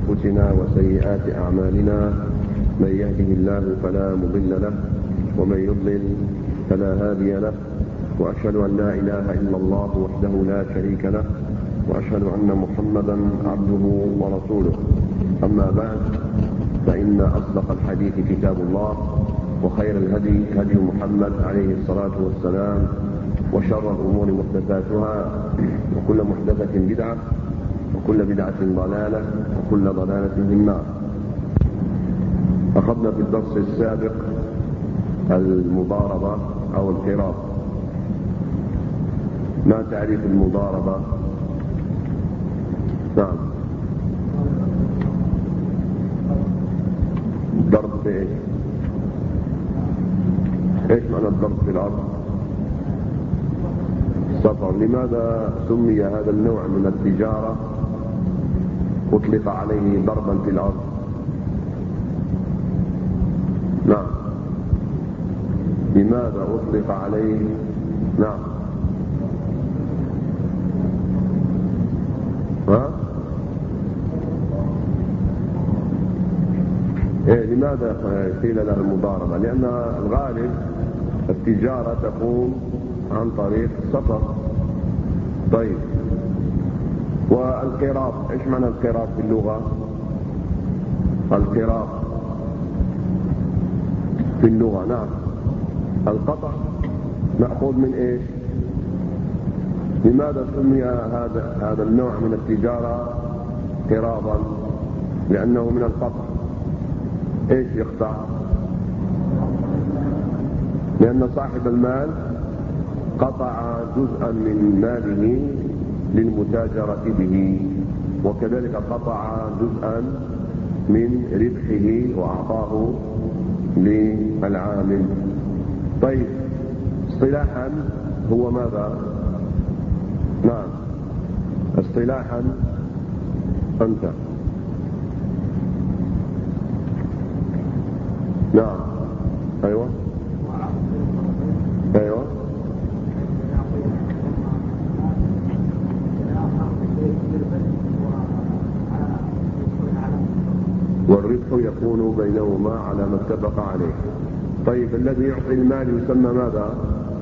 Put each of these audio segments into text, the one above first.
أنفسنا وسيئات أعمالنا، من يهده الله فلا مضل له ومن يضلل فلا هادي له، وأشهد أن لا إله إلا الله وحده لا شريك له، وأشهد أن محمدا عبده ورسوله. أما بعد، فإن أصدق الحديث كتاب الله، وخير الهدي هدي محمد عليه الصلاة والسلام، وشر الأمور محدثاتها، وكل محدثة بدعة، وكل بدعة ضلالة، وكل ضلالة في النار. أخذنا في الدرس السابق المضاربة أو القراض. ما تعريف المضاربة؟ نعم. ضرب في ايش؟ ايش معنى الضرب في الأرض؟ سفر. لماذا سمي هذا النوع من التجارة أطلق عليه ضربا في الأرض؟ نعم. لماذا أطلق عليه؟ نعم. لماذا قيل لها المضاربة؟ لأن الغالب التجارة تكون عن طريق السفر. طيب، والقراض، ايش معنى القراض في اللغة؟ القراض في اللغة، نعم، القطع مأخوذ من ايش؟ لماذا سمي هذا النوع من التجارة قراضا؟ لأنه من القطع. ايش يقطع؟ لأن صاحب المال قطع جزءا من ماله للمتاجرة به، وكذلك قطع جزءا من ربحه وأعطاه للعامل. طيب، اصطلاحا هو ماذا؟ نعم، اصطلاحا أنت. نعم. أيوة أيوة. والربح يكون بينهما على ما اتفق عليه. طيب، الذي يعطي المال يسمى ماذا؟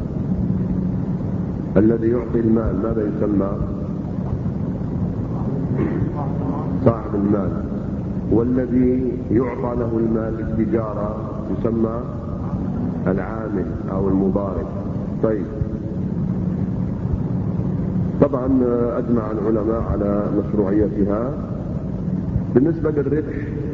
الذي يعطي المال ماذا يسمى؟ صاحب المال. والذي يعطى له المال للتجارة يسمى العامل أو المضارب. طيب، طبعا أجمع العلماء على مشروعيتها. بالنسبة للربح،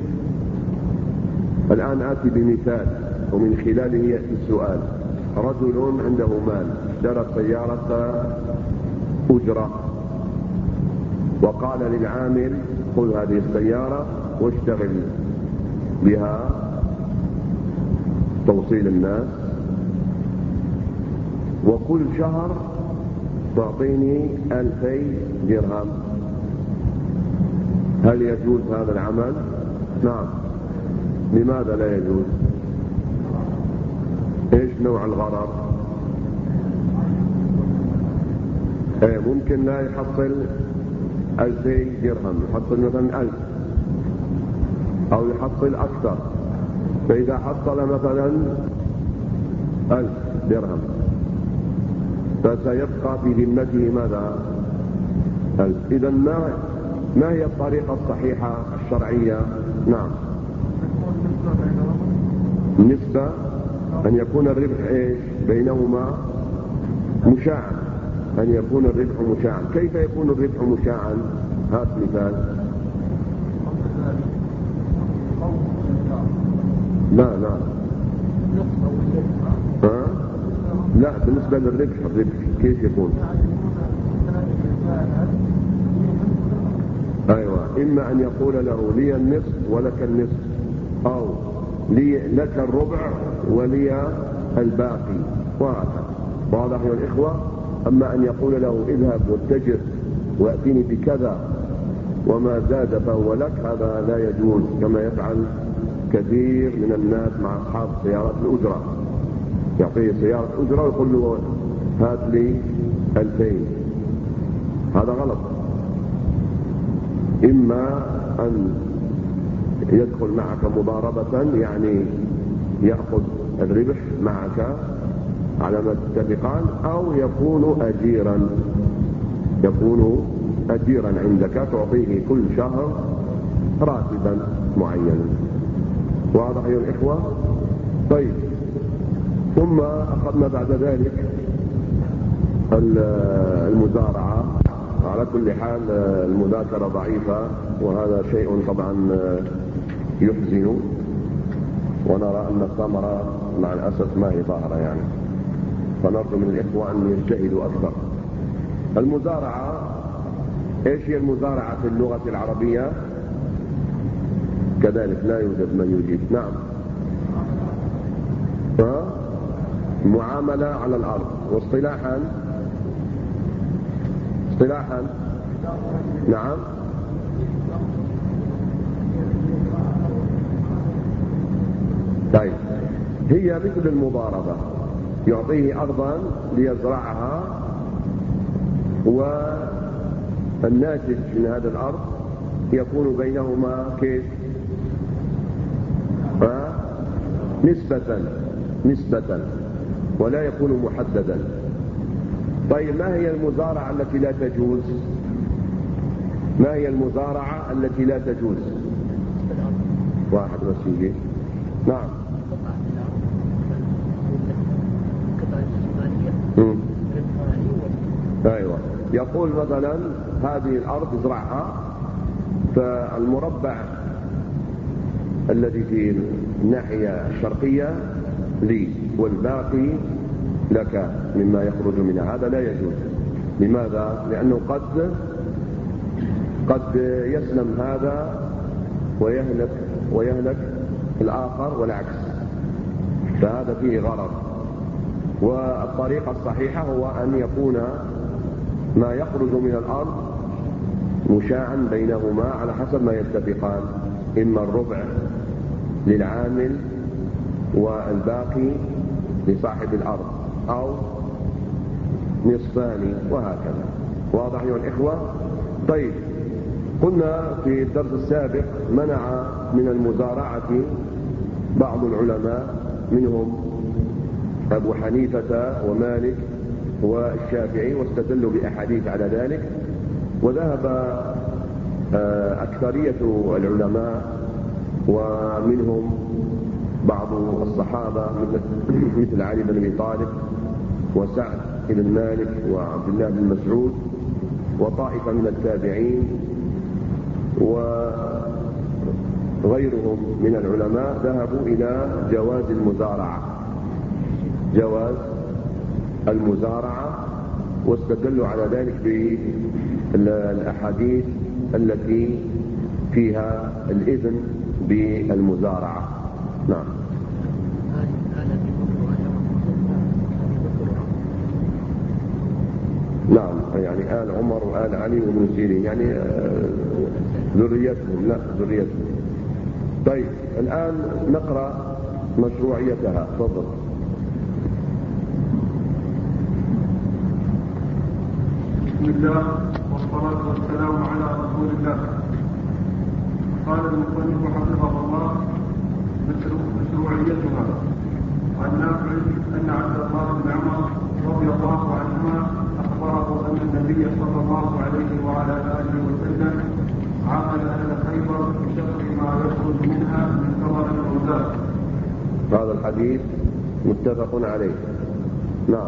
الآن آتي بمثال ومن خلاله يأتي السؤال. رجل عنده مال، اشترى سيارة أجرة، وقال للعامل: خذ هذه السيارة واشتغل بها توصيل الناس، وكل شهر تعطيني 2000 درهم. هل يجوز هذا العمل؟ نعم. لماذا لا يجوز؟ ايش نوع الغرر؟ ممكن لا يحصل 2000 درهم، يحصل مثلا 1000 أو يحصل أكثر. فإذا حصل مثلا 1000 درهم فسيبقى في ذمته ماذا؟ 1000. إذا ما هي الطريقة الصحيحة الشرعية؟ نعم، النسبة أن يكون الربح إيش؟ بينهما مشاعا، أن يكون الربح مشاعا. كيف يكون الربح مشاعا؟ هات مثال. لا لا، بالنسبة للربح، كيف يكون؟ أيوة، إما أن يقول له: لي النصف ولك النصف، أو لك الربع ولي الباقي، وهكذا. واضح يا الإخوة؟ أما أن يقول له: اذهب واتجر وأتيني بكذا وما زاد فهو لك، هذا لا يجوز، كما يفعل كثير من الناس مع أصحاب سيارات الأجرة. يعطيه سيارة أجرة ويقول له: هات لي 2000. هذا غلط. إما أن يدخل معك مضاربة، يعني يأخذ الربح معك على ما تتفقان، أو يكون أجيرا عندك تعطيه كل شهر راتبا معينا. واضح يا الإخوة؟ طيب، ثم أخذنا بعد ذلك المزارعة. على كل حال المذاكرة ضعيفة، وهذا شيء طبعا يحزن، ونرى أن الثمرة مع الأسف ما هي ظاهرة يعني، فنرجو من الإخوة أن يجتهدوا أكثر. المزارعة، إيش هي المزارعة في اللغة العربية؟ كذلك لا يوجد من يجيب. نعم، معاملة على الأرض. واصطلاحا نعم، طيب، هي مثل المضاربة، يعطيه أرضا ليزرعها، والناتج من هذا الأرض يكون بينهما كيف؟ نسبة، ولا يكون محددا. طيب، ما هي المزارعة التي لا تجوز؟ واحد بس يجي. نعم. ايوه، يقول مثلا هذه الارض ازرعها، فالمربع الذي في الناحية الشرقية لي، والباقي لك مما يخرج منها. هذا لا يجوز. لماذا؟ لأنه قد يسلم هذا ويهلك الآخر والعكس، فهذا فيه غرض. والطريقة الصحيحة هو أن يكون ما يخرج من الأرض مشاعا بينهما على حسب ما يتفقان، إما الربع للعامل والباقي لصاحب الأرض، أو نصفان، وهكذا. واضح أيها الإخوة؟ طيب، قلنا في الدرس السابق منع من المزارعة بعض العلماء، منهم أبو حنيفة ومالك والشافعي، واستدلوا بأحاديث على ذلك. وذهب أكثرية العلماء ومنهم بعض الصحابة مثل علي بن أبي طالب وسعد بن مالك وعبد الله بن مسعود وطائفة من التابعين وغيرهم من العلماء، ذهبوا إلى جواز المزارعة، واستدلوا على ذلك بالأحاديث التي فيها الإذن بالمزارعة. نعم. نعم، يعني آل عمر وآل علي وابن سيرين، يعني ذريتهم. طيب، الآن نقرأ مشروعيتها. تفضل. بسم الله والصلاة والسلام على رسول الله. قال المصنف حفظه الله: مشروعيتها. عن نافع أن عبد الله بن عمر رضي الله عنهما أخبره أن النبي صلى الله عليه وعلى آله وسلم عامل أهل خيبر بشطر ما يخرج منها من ثمر الغزاة. هذا الحديث متفق عليه. نعم.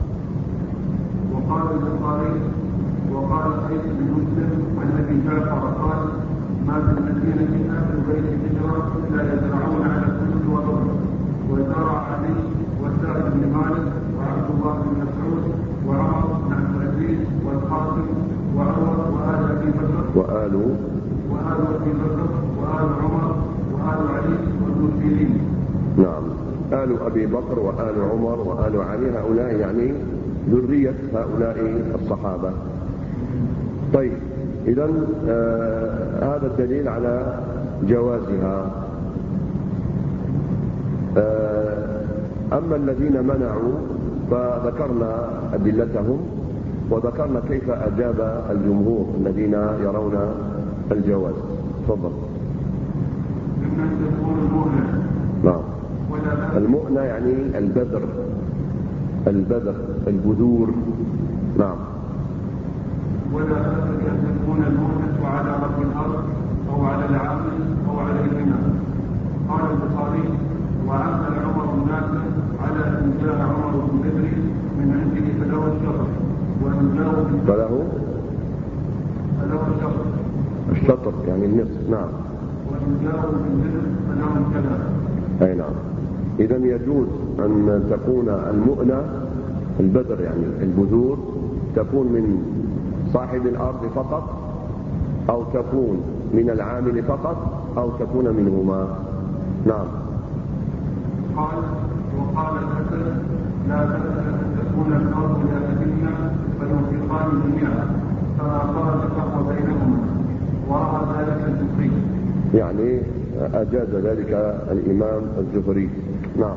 وقال البخاري وقال قيس بن مسلم عن ابي جعفر قال: ما في المدينه اهل بيت الهجره الا يزرعون على الكنوز والربع. وزرع علي وسعد بن مالك وعبد الله بن مسعود وعمر بن عبد العزيز والقاسم وعمر وآل ابي بكر وآل عمر وآل علي وابن سيرين. نعم، آل أبي بكر وآل عمر وآل علي، هؤلاء يعني ذرية هؤلاء الصحابة. طيب، إذن هذا الدليل على جوازها. أما الذين منعوا فذكرنا أدلتهم، وذكرنا كيف أجاب الجمهور الذين يرون الجواز. تفضل. المؤنة يعني البذر، البذور. نعم. ولا بأس بأن تكون المؤنة على رب الأرض أو على العامل أو عليهما. قال البخاري: وعمل عمر الناس على أن جاء عمر بن بدر من عنده فله الشطر، وأن جاءوا فله الشطر، الشطر يعني النصف. نعم. وأن جاءوا من بدر فلهم كذا. أي نعم. إذن يجوز أن تكون المؤنة البذر يعني البذور تكون من صاحب الأرض فقط، أو تكون من العامل فقط، أو تكون منهما. نعم. قال: وقال الحسن: لا بأس أن تكون الأرض لأهلهن فينفقان جميعا، فما خرج فهو بينهما، ورأى ذلك الزهري. يعني أجاز ذلك الإمام الزهري. نعم.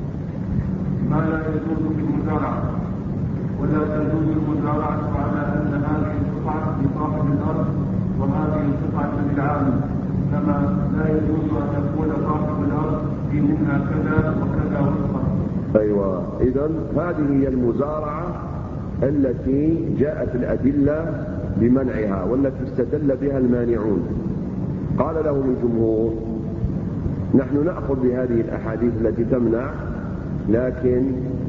ما لا يجوز في المزارعة، ولا تجوز المزارعة على أن هذه القطعة لصاحب الأرض وهذه القطعة للعامل، كما لا يجوز أن يقول صاحب الأرض في منها كذا وكذا وكذا. أيوة. إذن هذه هي المزارعة التي جاءت الأدلة بمنعها والتي استدل بها المانعون. قال لهم الجمهور: نحن نأخذ بهذه الأحاديث التي تمنع، لكن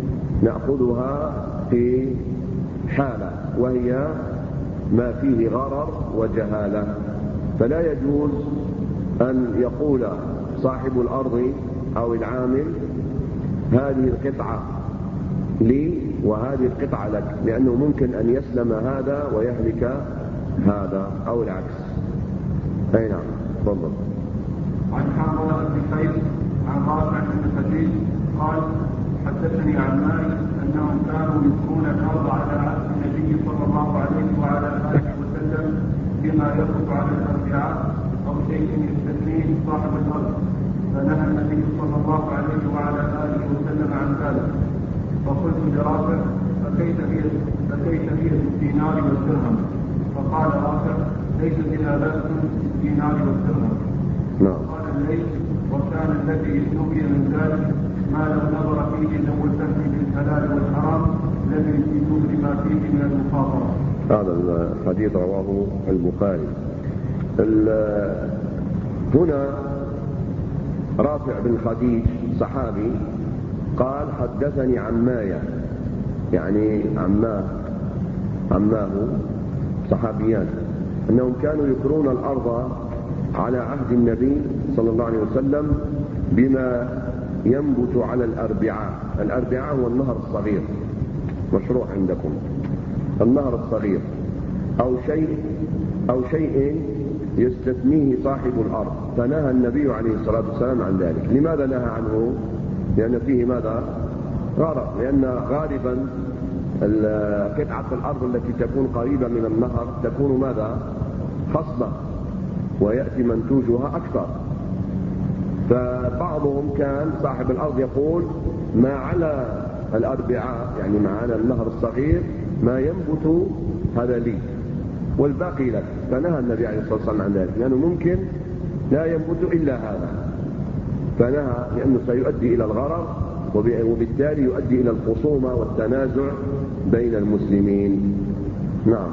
نأخذها في حالة وهي ما فيه غرر وجهالة، فلا يجوز أن يقول صاحب الأرض أو العامل هذه القطعة لي وهذه القطعة لك، لأنه ممكن أن يسلم هذا ويهلك هذا أو العكس. أي نعم. تفضل. عن حرملة بن قيس عن رافع بن خديج قال: حدثني عماي أنهم كانوا يذكرون الأرض على عهد النبي صلى الله عليه وعلى آله وسلم بما يخرج على الأربعاء أو شيء يستثنيه صاحب الأرض، فنهى النبي صلى الله عليه وعلى آله وسلم عن ذلك. فقلت لرافع: فكيف هي بالدينار والدرهم؟ فقال رافع: ليس بها بأس بالدينار والدرهم. قال الليث: وكان الذي نهي من ذلك ما لو نظر فيه ذو الفهم بالحلال والحرام لم يجوز لما فيه من المخاطرة. هذا الحديث رواه البخاري. هنا رافع بن خديج صحابي قال: حدثني عماية، يعني عماه صحابيان، أنهم كانوا يكرون الأرض على عهد النبي صلى الله عليه وسلم بما ينبت على الأربعاء. الأربعاء هو النهر الصغير، مشروع عندكم النهر الصغير، أو شيء يستثنيه صاحب الأرض، فنهى النبي عليه الصلاة والسلام عن ذلك. لماذا نهى عنه؟ لأن فيه ماذا؟ غرر، لأن غالبا قطعة الأرض التي تكون قريبة من النهر تكون ماذا؟ خصبة، ويأتي منتوجها أكثر. فبعضهم كان صاحب الأرض يقول: ما على الأربعاء، يعني ما على النهر الصغير ما ينبت هذا لي والباقي لك، فنهى النبي عليه الصلاة والسلام عن ذلك، لأنه ممكن لا ينبت إلا هذا، فنهى لأنه سيؤدي إلى الغرر، وبالتالي يؤدي إلى الخصومة والتنازع بين المسلمين. نعم.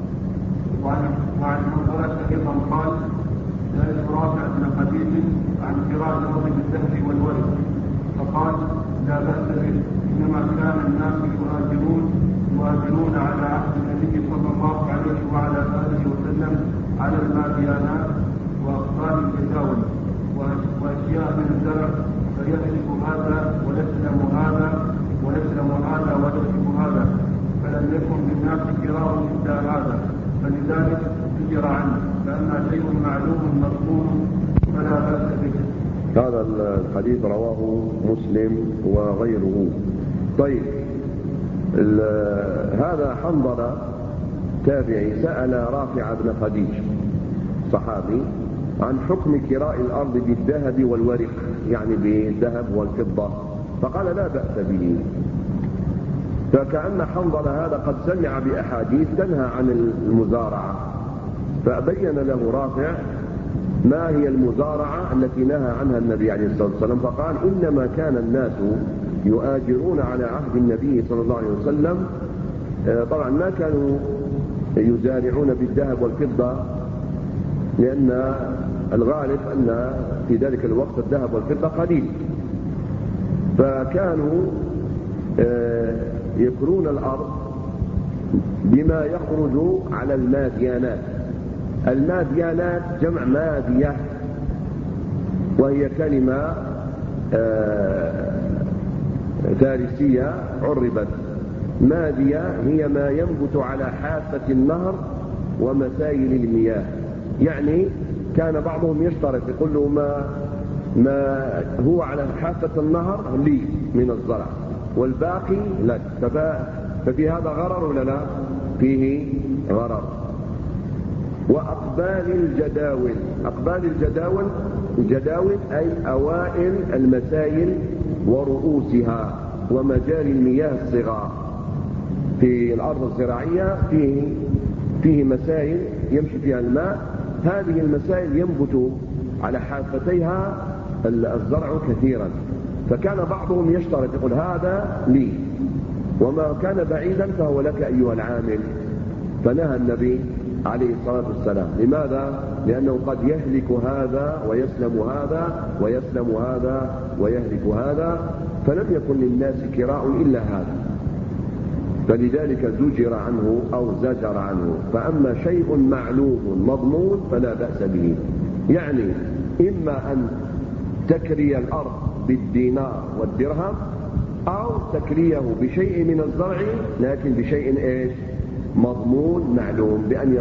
وعن منظرة أيضا قال: سألت رافع بن خديج عن قراءة الأرض بالذهب والورد، فقال: لا بأس به، إنما كان الناس يهاجرون على عهد النبي صلى الله عليه وعلى آله وسلم على الماديانات وأقطار الجداول وأشياء من الزرع، فيهلك هذا ويسلم هذا ويسلم هذا ويهلك هذا، فلم يكن للناس كراء إلا هذا، فلذلك زجر عنه، فأما شيء معلوم مضمون فلا بأس به. هذا الحديث رواه مسلم وغيره. طيب، هذا حنظلة تابعي سأل رافع بن خديج صحابي عن حكم كراء الأرض بالذهب والورق، يعني بالذهب والفضة، فقال: لا بأس به. فكأن حنظلة هذا قد سمع بأحاديث تنهى عن المزارعة، فبين له رافع ما هي المزارعة التي نهى عنها النبي عليه الصلاة والسلام؟ فقال إنما كان الناس يؤاجرون على عهد النبي صلى الله عليه وسلم. طبعا ما كانوا يزارعون بالذهب والفضة، لأن الغالب أن في ذلك الوقت الذهب والفضة قليل، فكانوا يكرون الأرض بما يخرج على الماديانات. الماديانات جمع مادية، وهي كلمة فارسية عربت. مادية هي ما ينبت على حافة النهر ومسائل المياه. يعني كان بعضهم يشترط، يقول له ما هو على حافة النهر لي من الزرع والباقي لك. ففي هذا غرر ولا لا؟ فيه غرر. وأقبال الجداول. أقبال الجداول أي أوائل المسائل ورؤوسها ومجاري المياه الصغار. في الأرض الزراعية فيه مسائل يمشي فيها الماء، هذه المسائل ينبت على حافتيها الزرع كثيرا. فكان بعضهم يشترط، يقول هذا لي، وما كان بعيدا فهو لك أيها العامل. فنهى النبي عليه الصلاة والسلام. لماذا؟ لأنه قد يهلك هذا ويسلم هذا ويسلم هذا ويهلك هذا، فلم يكن للناس كراء إلا هذا، فلذلك زجر عنه أو زجر عنه. فأما شيء معلوم مضمون فلا بأس به. يعني إما أن تكري الأرض بالدينار والدرهم، أو تكريه بشيء من الزرع لكن بشيء إيش؟ مضمون معلوم، بأن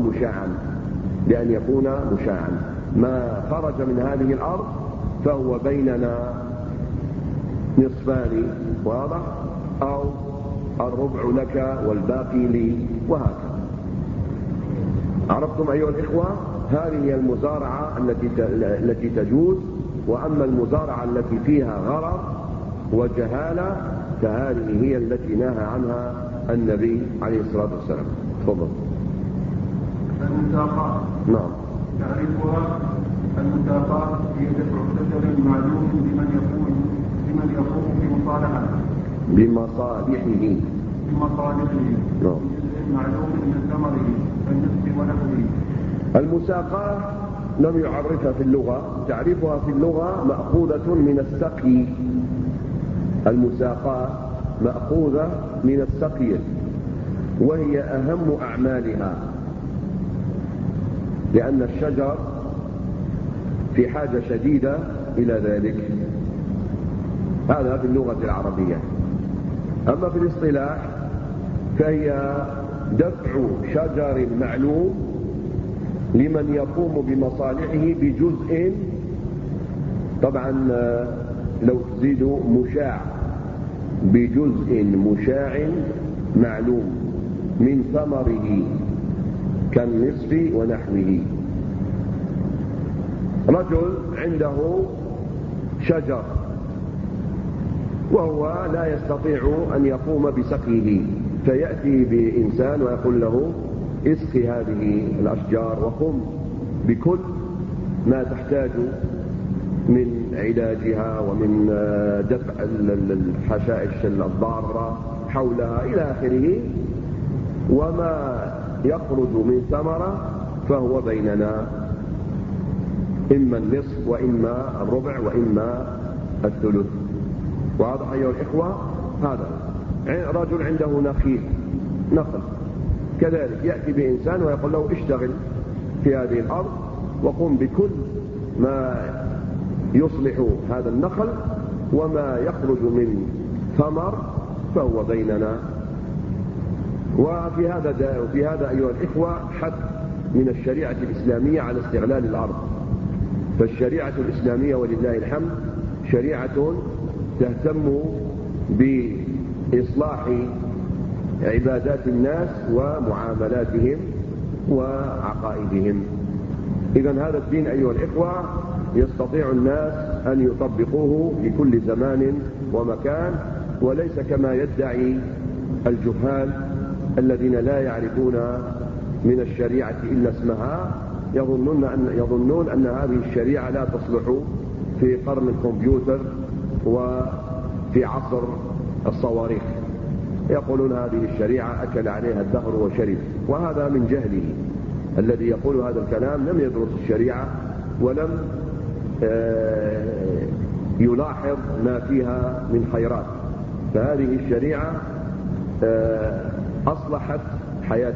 يكون مشاعا. ما خرج من هذه الأرض فهو بيننا نصفان، واضح؟ أو الربع لك والباقي لي، وهكذا. عرفتم أيها الإخوة؟ هذه هي المزارعة التي تجوز. وأما المزارعة التي فيها غرر وجهالة فهذه هي التي نهى عنها النبي عليه الصلاة والسلام. تفضل. المساقات. نعم. تعريفها: المساقات هي دفع شجر معلوم لمن يقوم بمصالحه. نعم. معلوم من ثمره كالنصف ونحوه. المساقات لم يعرفها في اللغة. تعريفها في اللغة مأخوذة من السقي. المساقات مأخوذة من السقي، وهي أهم أعمالها، لأن الشجر في حاجة شديدة إلى ذلك. هذا في اللغة العربية. أما في الاصطلاح فهي دفع شجر معلوم لمن يقوم بمصالحه بجزء، طبعا لو تزيدوا مشاع، بجزء مشاع معلوم من ثمره كالنصف ونحوه. رجل عنده شجر وهو لا يستطيع أن يقوم بسقيه، فيأتي بإنسان ويقول له اسقي هذه الأشجار وقم بكل ما تحتاج من علاجها ومن دفع الحشائش الضارة حولها إلى آخره، وما يخرج من ثمرة فهو بيننا، إما النصف وإما الربع وإما الثلث. واضح أيها الإخوة؟ هذا رجل عنده نخل كذلك، يأتي بإنسان ويقول له اشتغل في هذه الأرض وقم بكل ما يصلح هذا النخل، وما يخرج من ثمر فهو بيننا. وفي هذا أيها الإخوة حث من الشريعة الإسلامية على استغلال الأرض. فالشريعة الإسلامية ولله الحمد شريعة تهتم بإصلاح عبادات الناس ومعاملاتهم وعقائدهم. إذن هذا الدين أيها الإخوة يستطيع الناس أن يطبقوه في كل زمان ومكان، وليس كما يدعي الجهال الذين لا يعرفون من الشريعة إلا اسمها، يظنون أن هذه الشريعة لا تصلح في قرن الكمبيوتر وفي عصر الصواريخ. يقولون هذه الشريعة أكل عليها الدهر وشرب، وهذا من جهله. الذي يقول هذا الكلام لم يدرس الشريعة ولم يلاحظ ما فيها من خيرات. فهذه الشريعة أصلحت حياة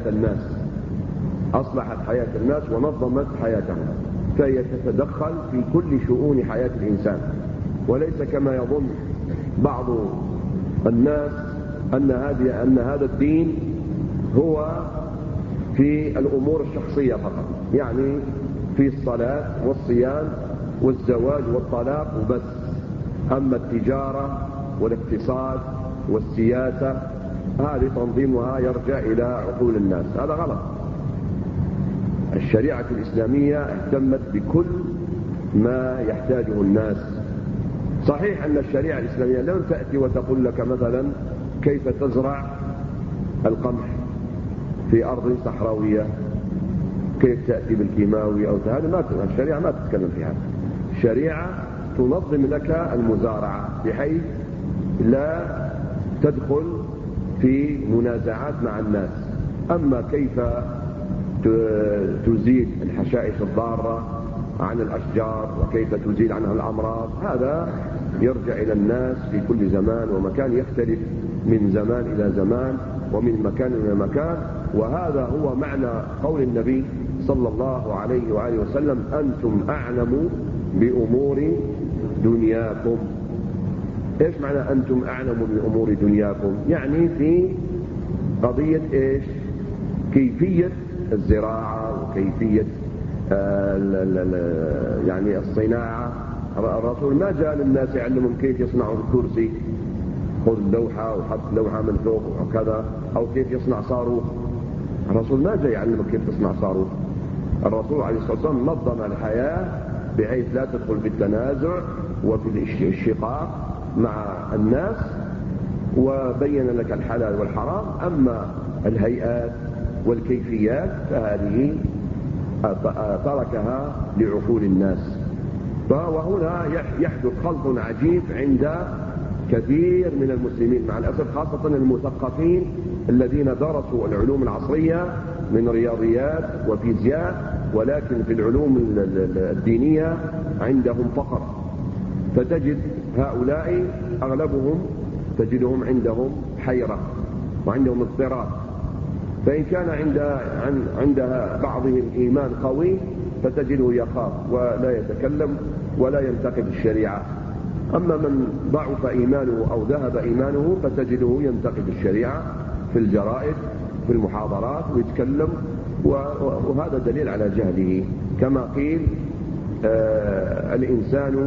الناس ونظمت حياتهم، فهي تتدخل في كل شؤون حياة الإنسان، وليس كما يظن بعض الناس أن هذا الدين هو في الأمور الشخصية فقط، يعني في الصلاة والصيام والزواج والطلاق وبس. أما التجارة والاقتصاد والسياسة هذه تنظيمها يرجع إلى عقول الناس. هذا غلط. الشريعة الإسلامية اهتمت بكل ما يحتاجه الناس. صحيح أن الشريعة الإسلامية لم تأتي وتقول لك مثلا كيف تزرع القمح في أرض صحراوية، كيف تأتي بالكيماوي أو هذا. الشريعة ما تتكلم في هذا. الشريعة تنظم لك المزارعة بحيث لا تدخل في منازعات مع الناس. أما كيف تزيل الحشائش الضارة عن الأشجار وكيف تزيل عنها الأمراض، هذا يرجع إلى الناس في كل زمان ومكان، يختلف من زمان إلى زمان ومن مكان إلى مكان. وهذا هو معنى قول النبي صلى الله عليه وآله وسلم: أنتم أعلم بأمور دنياكم. إيش معنى أنتم أعلم بأمور دنياكم؟ يعني في قضية إيش؟ كيفية الزراعة وكيفية يعني الصناعة. الرسول ما جاء للناس يعلمهم كيف يصنعوا الكرسي، خذ لوحة وحط لوحة من فوق وكذا، أو كيف يصنع صاروخ. الرسول ما جاء يعلمك كيف تصنع صاروخ. الرسول عليه الصلاة والسلام نظم الحياة بحيث لا تدخل في التنازع وفي الشقاق مع الناس، وبين لك الحلال والحرام. أما الهيئات والكيفيات فهذه تركها لعقول الناس. وهنا يحدث خلط عجيب عند كثير من المسلمين مع الأسف، خاصة المثقفين الذين درسوا العلوم العصرية من رياضيات وفيزياء، ولكن في العلوم الدينية عندهم فقر. فتجد هؤلاء أغلبهم تجدهم عندهم حيرة وعندهم اضطراب. فإن كان عندها بعضهم إيمان قوي فتجده يخاف ولا يتكلم ولا ينتقد الشريعة. أما من ضعف إيمانه أو ذهب إيمانه فتجده ينتقد الشريعة في الجرائد في المحاضرات ويتكلم، وهذا دليل على جهله. كما قيل الإنسان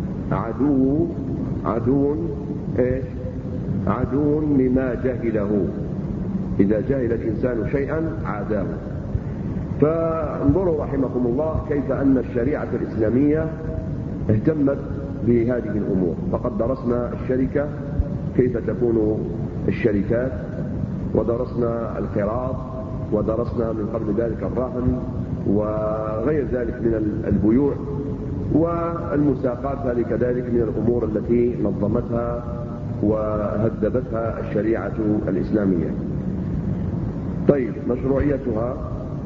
عدو لما جهله. إذا جهل الإنسان شيئا عاداه. فانظروا رحمكم الله كيف أن الشريعة الإسلامية اهتمت بهذه الأمور. فقد درسنا الشركة، كيف تكون الشركات، ودرسنا القراض، ودرسنا من قبل ذلك الرهن وغير ذلك من البيوع، والمساقات هذه كذلك من الأمور التي نظمتها وهذبتها الشريعة الإسلامية. طيب، مشروعيتها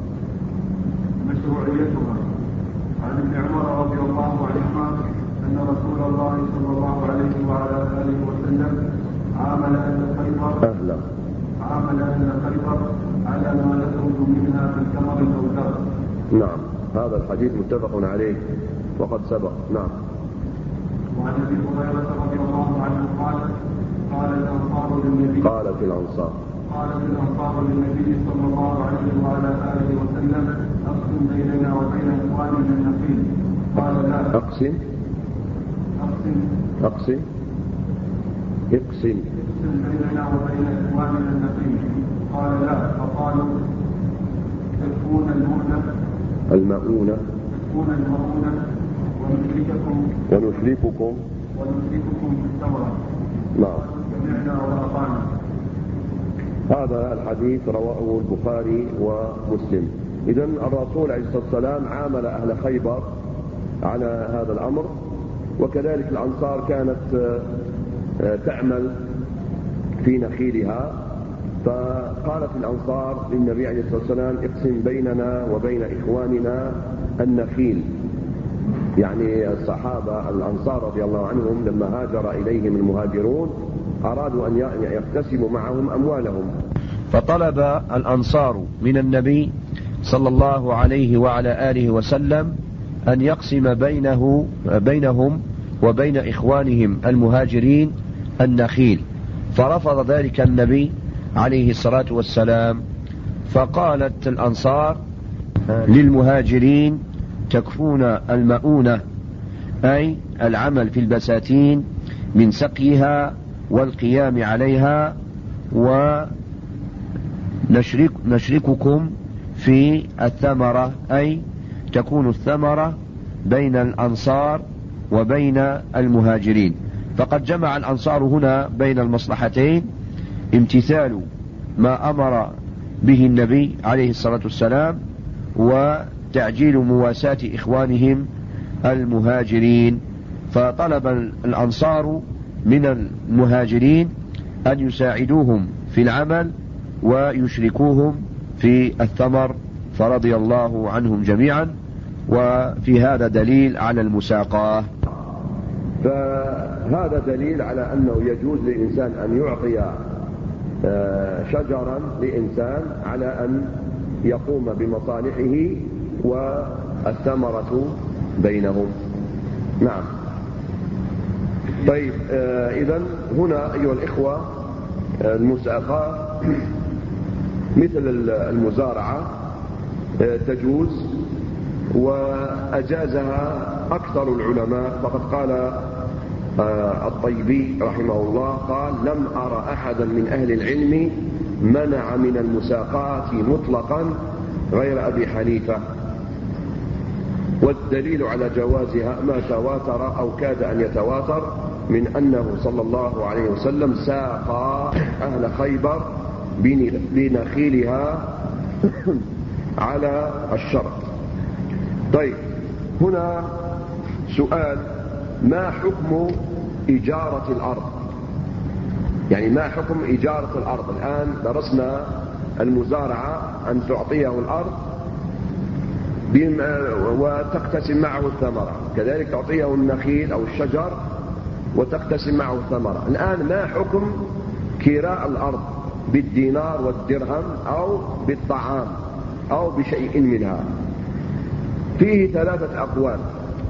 عن ابن عمر رضي الله عنهما أن رسول الله صلى الله عليه وعلى آله وسلم عامل أهل خيبر على ما يخرج منها في الثمر الأوزار. نعم، هذا الحديث متفق عليه وقد سبق. نعم. وعن ابي هريرة رضي الله عنه قالت الأنصار للنبي صلى الله عليه وعلى آله وسلم: أقسم بيننا وبين إخواننا النقيل. قال: لا. أقسم بيننا وبين إخواننا النقيل. قال: لا. فقالوا: تكفون المؤونة ونشرككم في الثمرة. نعم. سمعنا وأطعنا. هذا الحديث رواه البخاري ومسلم. إذن الرسول عليه الصلاة والسلام عامل أهل خيبر على هذا الأمر، وكذلك الأنصار كانت تعمل في نخيلها، فقالت الأنصار للنبي عليه الصلاة والسلام اقسم بيننا وبين إخواننا النخيل. يعني الصحابة الأنصار رضي الله عنهم لما هاجر إليهم المهاجرون أرادوا أن يقتسموا معهم أموالهم، فطلب الأنصار من النبي صلى الله عليه وعلى آله وسلم أن يقسم بينهم وبين إخوانهم المهاجرين النخيل، فرفض ذلك النبي عليه الصلاة والسلام. فقالت الأنصار للمهاجرين تكفون المؤونة، أي العمل في البساتين من سقيها والقيام عليها، ونشرككم في الثمرة، أي تكون الثمرة بين الأنصار وبين المهاجرين. فقد جمع الأنصار هنا بين المصلحتين، امتثال ما أمر به النبي عليه الصلاة والسلام وتعجيل مواساة إخوانهم المهاجرين. فطلب الأنصار من المهاجرين أن يساعدوهم في العمل ويشركوهم في الثمر، فرضي الله عنهم جميعا. وفي هذا دليل على المساقاة. فهذا دليل على أنه يجوز للإنسان أن يعطي شجرا لإنسان على أن يقوم بمصالحه والثمرة بينهم. نعم. طيب، إذن هنا أيها الإخوة المساقاة مثل المزارعة تجوز، وأجازها أكثر العلماء. فقد قال الطيبي رحمه الله قال: لم أرى أحدا من أهل العلم منع من المساقاة مطلقا غير أبي حنيفة، والدليل على جوازها ما تواتر أو كاد أن يتواتر من أنه صلى الله عليه وسلم ساقى أهل خيبر بنخيلها على الشرط. طيب، هنا سؤال: ما حكم إجارة الأرض؟ يعني ما حكم إجارة الأرض؟ الآن درسنا المزارعة، أن تعطيه الأرض وتقتسم معه الثمرة، كذلك تعطيه النخيل أو الشجر وتقتسم معه الثمرة. الآن ما حكم كراء الأرض بالدينار والدرهم أو بالطعام أو بشيء منها؟ فيه 3 أقوال.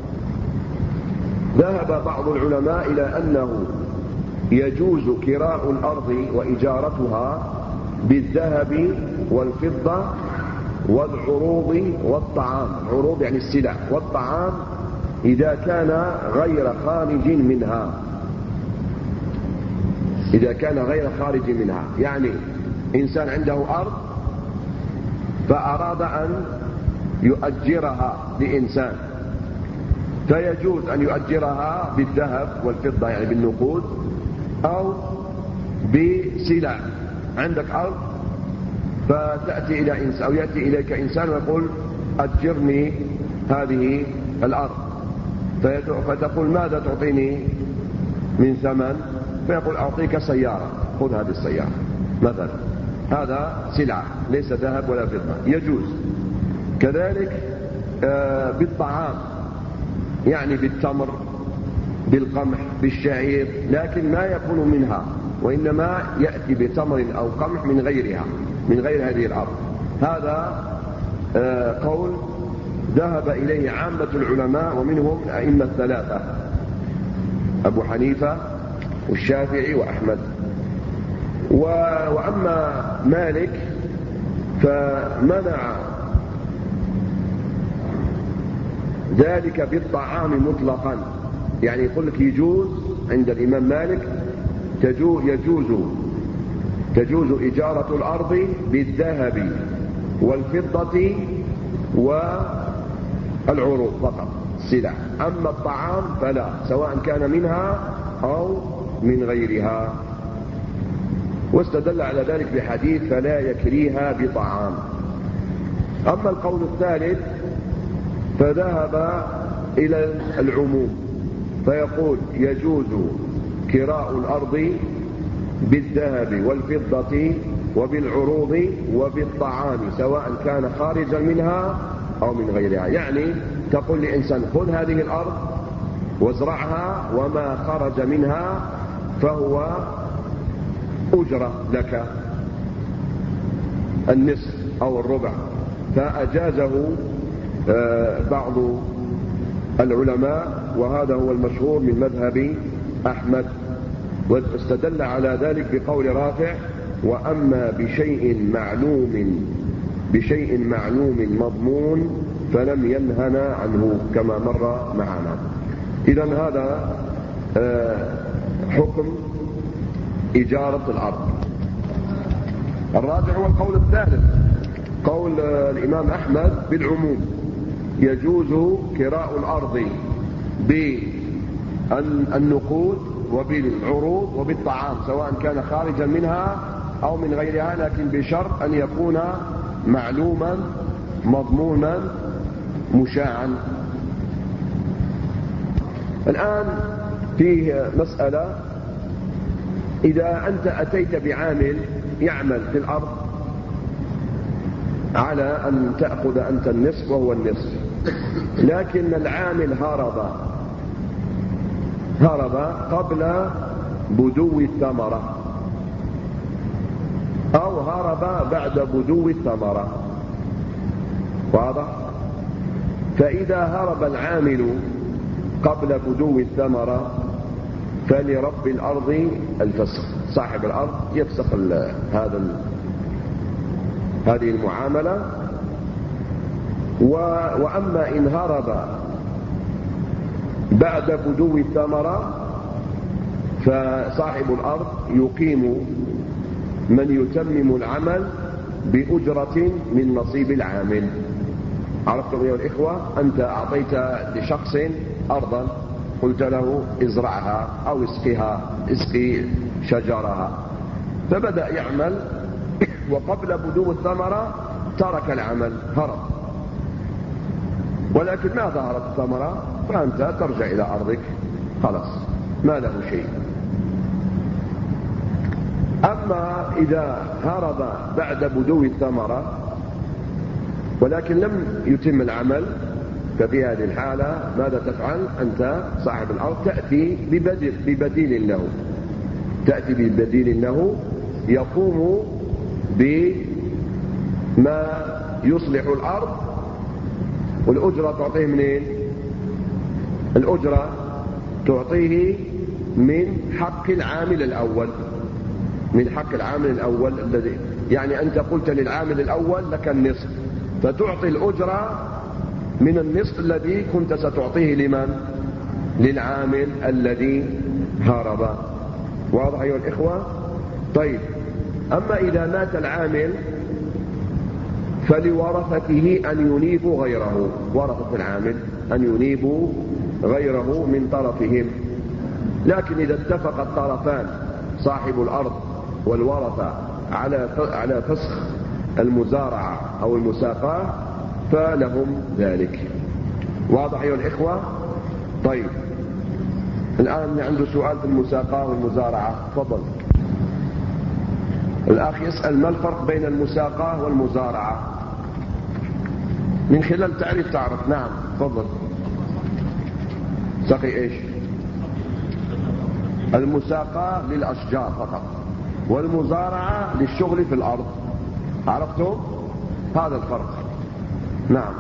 ذهب بعض العلماء إلى أنه يجوز كراء الأرض وإجارتها بالذهب والفضة والعروض والطعام. عروض يعني السلع، والطعام إذا كان غير خارج منها. إذا كان غير خارج منها، يعني إنسان عنده أرض فأراد أن يؤجرها لإنسان، فيجوز أن يؤجرها بالذهب والفضة يعني بالنقود، أو بسلع. عندك أرض فتأتي إلى إنسان أو يأتي إليك إنسان ويقول: أجرني هذه الأرض، فتقول: ماذا تعطيني من ثمن؟ فيقول: أعطيك سيارة، خذ هذه السيارة مثلا. هذا سلعة ليس ذهب ولا فضة، يجوز. كذلك بالطعام، يعني بالتمر، بالقمح، بالشعير، لكن ما يكون منها، وإنما يأتي بتمر أو قمح من غيرها، من غير هذه الأرض. هذا قول ذهب إليه عامة العلماء، ومنهم الأئمة 3: أبو حنيفة والشافعي وأحمد. وأما مالك فمنع ذلك بالطعام مطلقا، يعني يقول لك يجوز عند الإمام مالك تجوز إجارة الأرض بالذهب والفضة والعروض فقط، السلع. أما الطعام فلا، سواء كان منها أو من غيرها. واستدل على ذلك بحديث: فلا يكريها بطعام. أما القول الثالث فذهب إلى العموم، فيقول يجوز كراء الأرض بالذهب والفضة وبالعروض وبالطعام سواء كان خارجا منها أو من غيرها. يعني تقول لإنسان خذ هذه الأرض وازرعها، وما خرج منها فهو أجرة لك، النصف أو الربع. فأجازه بعض العلماء، وهذا هو المشهور من مذهب أحمد، واستدل على ذلك بقول رافع: وأما بشيء معلوم مضمون فلم ينهنا عنه، كما مر معنا. إذن هذا حكم إجارة الأرض. الرابع هو القول الثالث، قول الإمام أحمد بالعموم: يجوز كراء الأرض بالنقود وبالعروض وبالطعام سواء كان خارجا منها أو من غيرها، لكن بشرط أن يكون معلوما مضمونا مشاعا. الآن فيه مسألة: إذا أنت أتيت بعامل يعمل في الأرض على أن تأخذ أنت النصف وهو النصف، لكن العامل هرب قبل بدو الثمرة أو هرب بعد بدو الثمرة، واضح؟ فإذا هرب العامل قبل بدو الثمرة فلرب الأرض الفسخ، صاحب الأرض يفسخ هذه المعاملة. وأما إن هرب بعد بدو الثمرة فصاحب الأرض يقيم من يتمم العمل بأجرة من نصيب العامل. عرفتم يا الإخوة؟ أنت أعطيت لشخص أرضا، قلت له ازرعها أو اسقي شجرها، فبدأ يعمل، وقبل بدو الثمرة ترك العمل، هرب، ولكن ما ظهرت الثمرة، فأنت ترجع إلى أرضك، خلاص ما له شيء. أما إذا هرب بعد بدو الثمرة ولكن لم يتم العمل، ففي هذه الحالة ماذا تفعل؟ أنت صاحب الأرض تأتي ببديل له يقوم بما يصلح الأرض، والأجرة تعطيه منين؟ الأجرة تعطيه من حق العامل الأول، الذي يعني أنت قلت للعامل الأول لك النصف، فتعطي الأجرة من النصف الذي كنت ستعطيه لمن؟ للعامل الذي هرب. واضح أيها الإخوة؟ طيب، أما إذا مات العامل فلورثته أن ينيبوا غيره، ورثة العامل أن ينيبوا غيره من طرفهم. لكن إذا اتفق الطرفان صاحب الأرض والورثة على فسخ المزارعة أو المساقاة فلهم ذلك. واضح أيها الإخوة؟ طيب، الآن عنده سؤال في المساقاة والمزارعة، تفضل. الأخ يسأل: ما الفرق بين المساقاة والمزارعة؟ من خلال تعريف تعرف. نعم، تفضل. سقي إيش؟ المساقاة للأشجار فقط، والمزارعة للشغل في الأرض. عرفتم؟ هذا الفرق. نعم.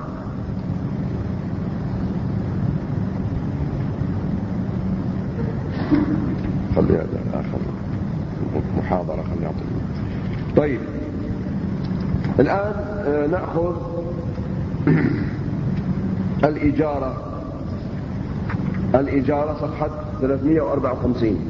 خلي هذا آخر محاضرة، خلي أعطيك. طيب، الآن نأخذ الإجارة صفحة 354.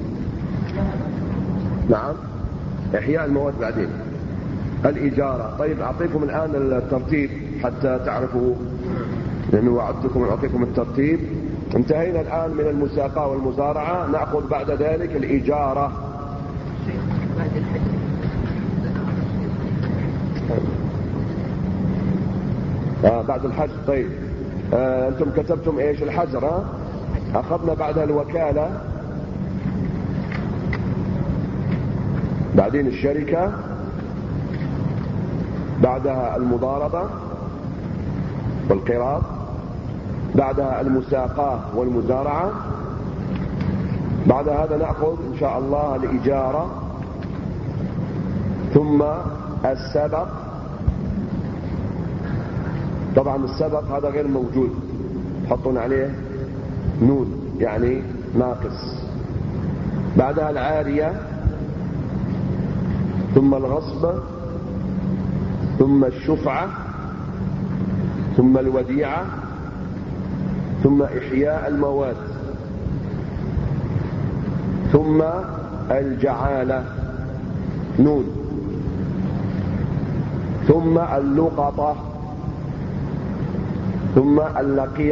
نعم، إحياء المواد بعدين. الإجارة. طيب، أعطيكم الآن الترتيب حتى تعرفوا، لأنه وعدتكم أن أعطيكم الترتيب. انتهينا الآن من المساقاة والمزارعة، نأخذ بعد ذلك الإجارة. بعد الحجر. طيب أنتم كتبتم إيش؟ الحجر. أخذنا بعدها الوكالة، بعدين الشركة، بعدها المضاربة والقراض، بعدها المساقاة والمزارعة، بعد هذا نأخذ إن شاء الله الإجارة، ثم السبق. طبعا السبق هذا غير موجود، تحطون عليه نون يعني ناقص. بعدها العارية، ثم الغصب، ثم الشفعة، ثم الوديعة، ثم إحياء المواد، ثم الجعالة نون، ثم اللقطة، ثم اللقيط،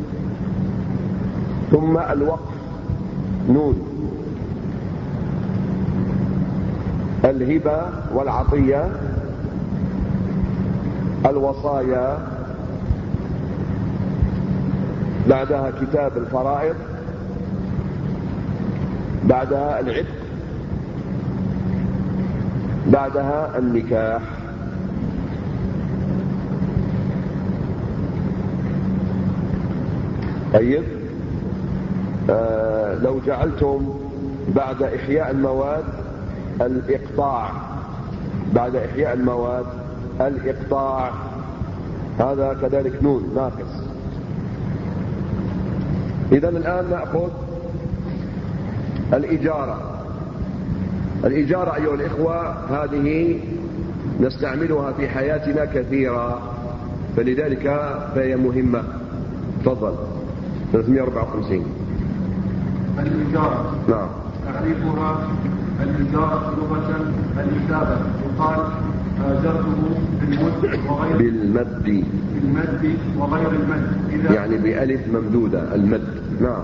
ثم الوقف نون، الهبة والعطية، الوصايا، بعدها كتاب الفرائض، بعدها العتق، بعدها النكاح. طيب لو جعلتم بعد إحياء المواد الإقطاع، بعد إحياء المواد الإقطاع، هذا كذلك نون ناقص. إذن الآن نأخذ الإجارة. الإجارة أيها الإخوة هذه نستعملها في حياتنا كثيرا، فلذلك فهي مهمة. تفضل. 354. الإجارة. نعم. تعريفها: الإجارة لغة الإثابة، يقال آجرته بالمد وغير المد يعني بألف ممدودة المد. نعم.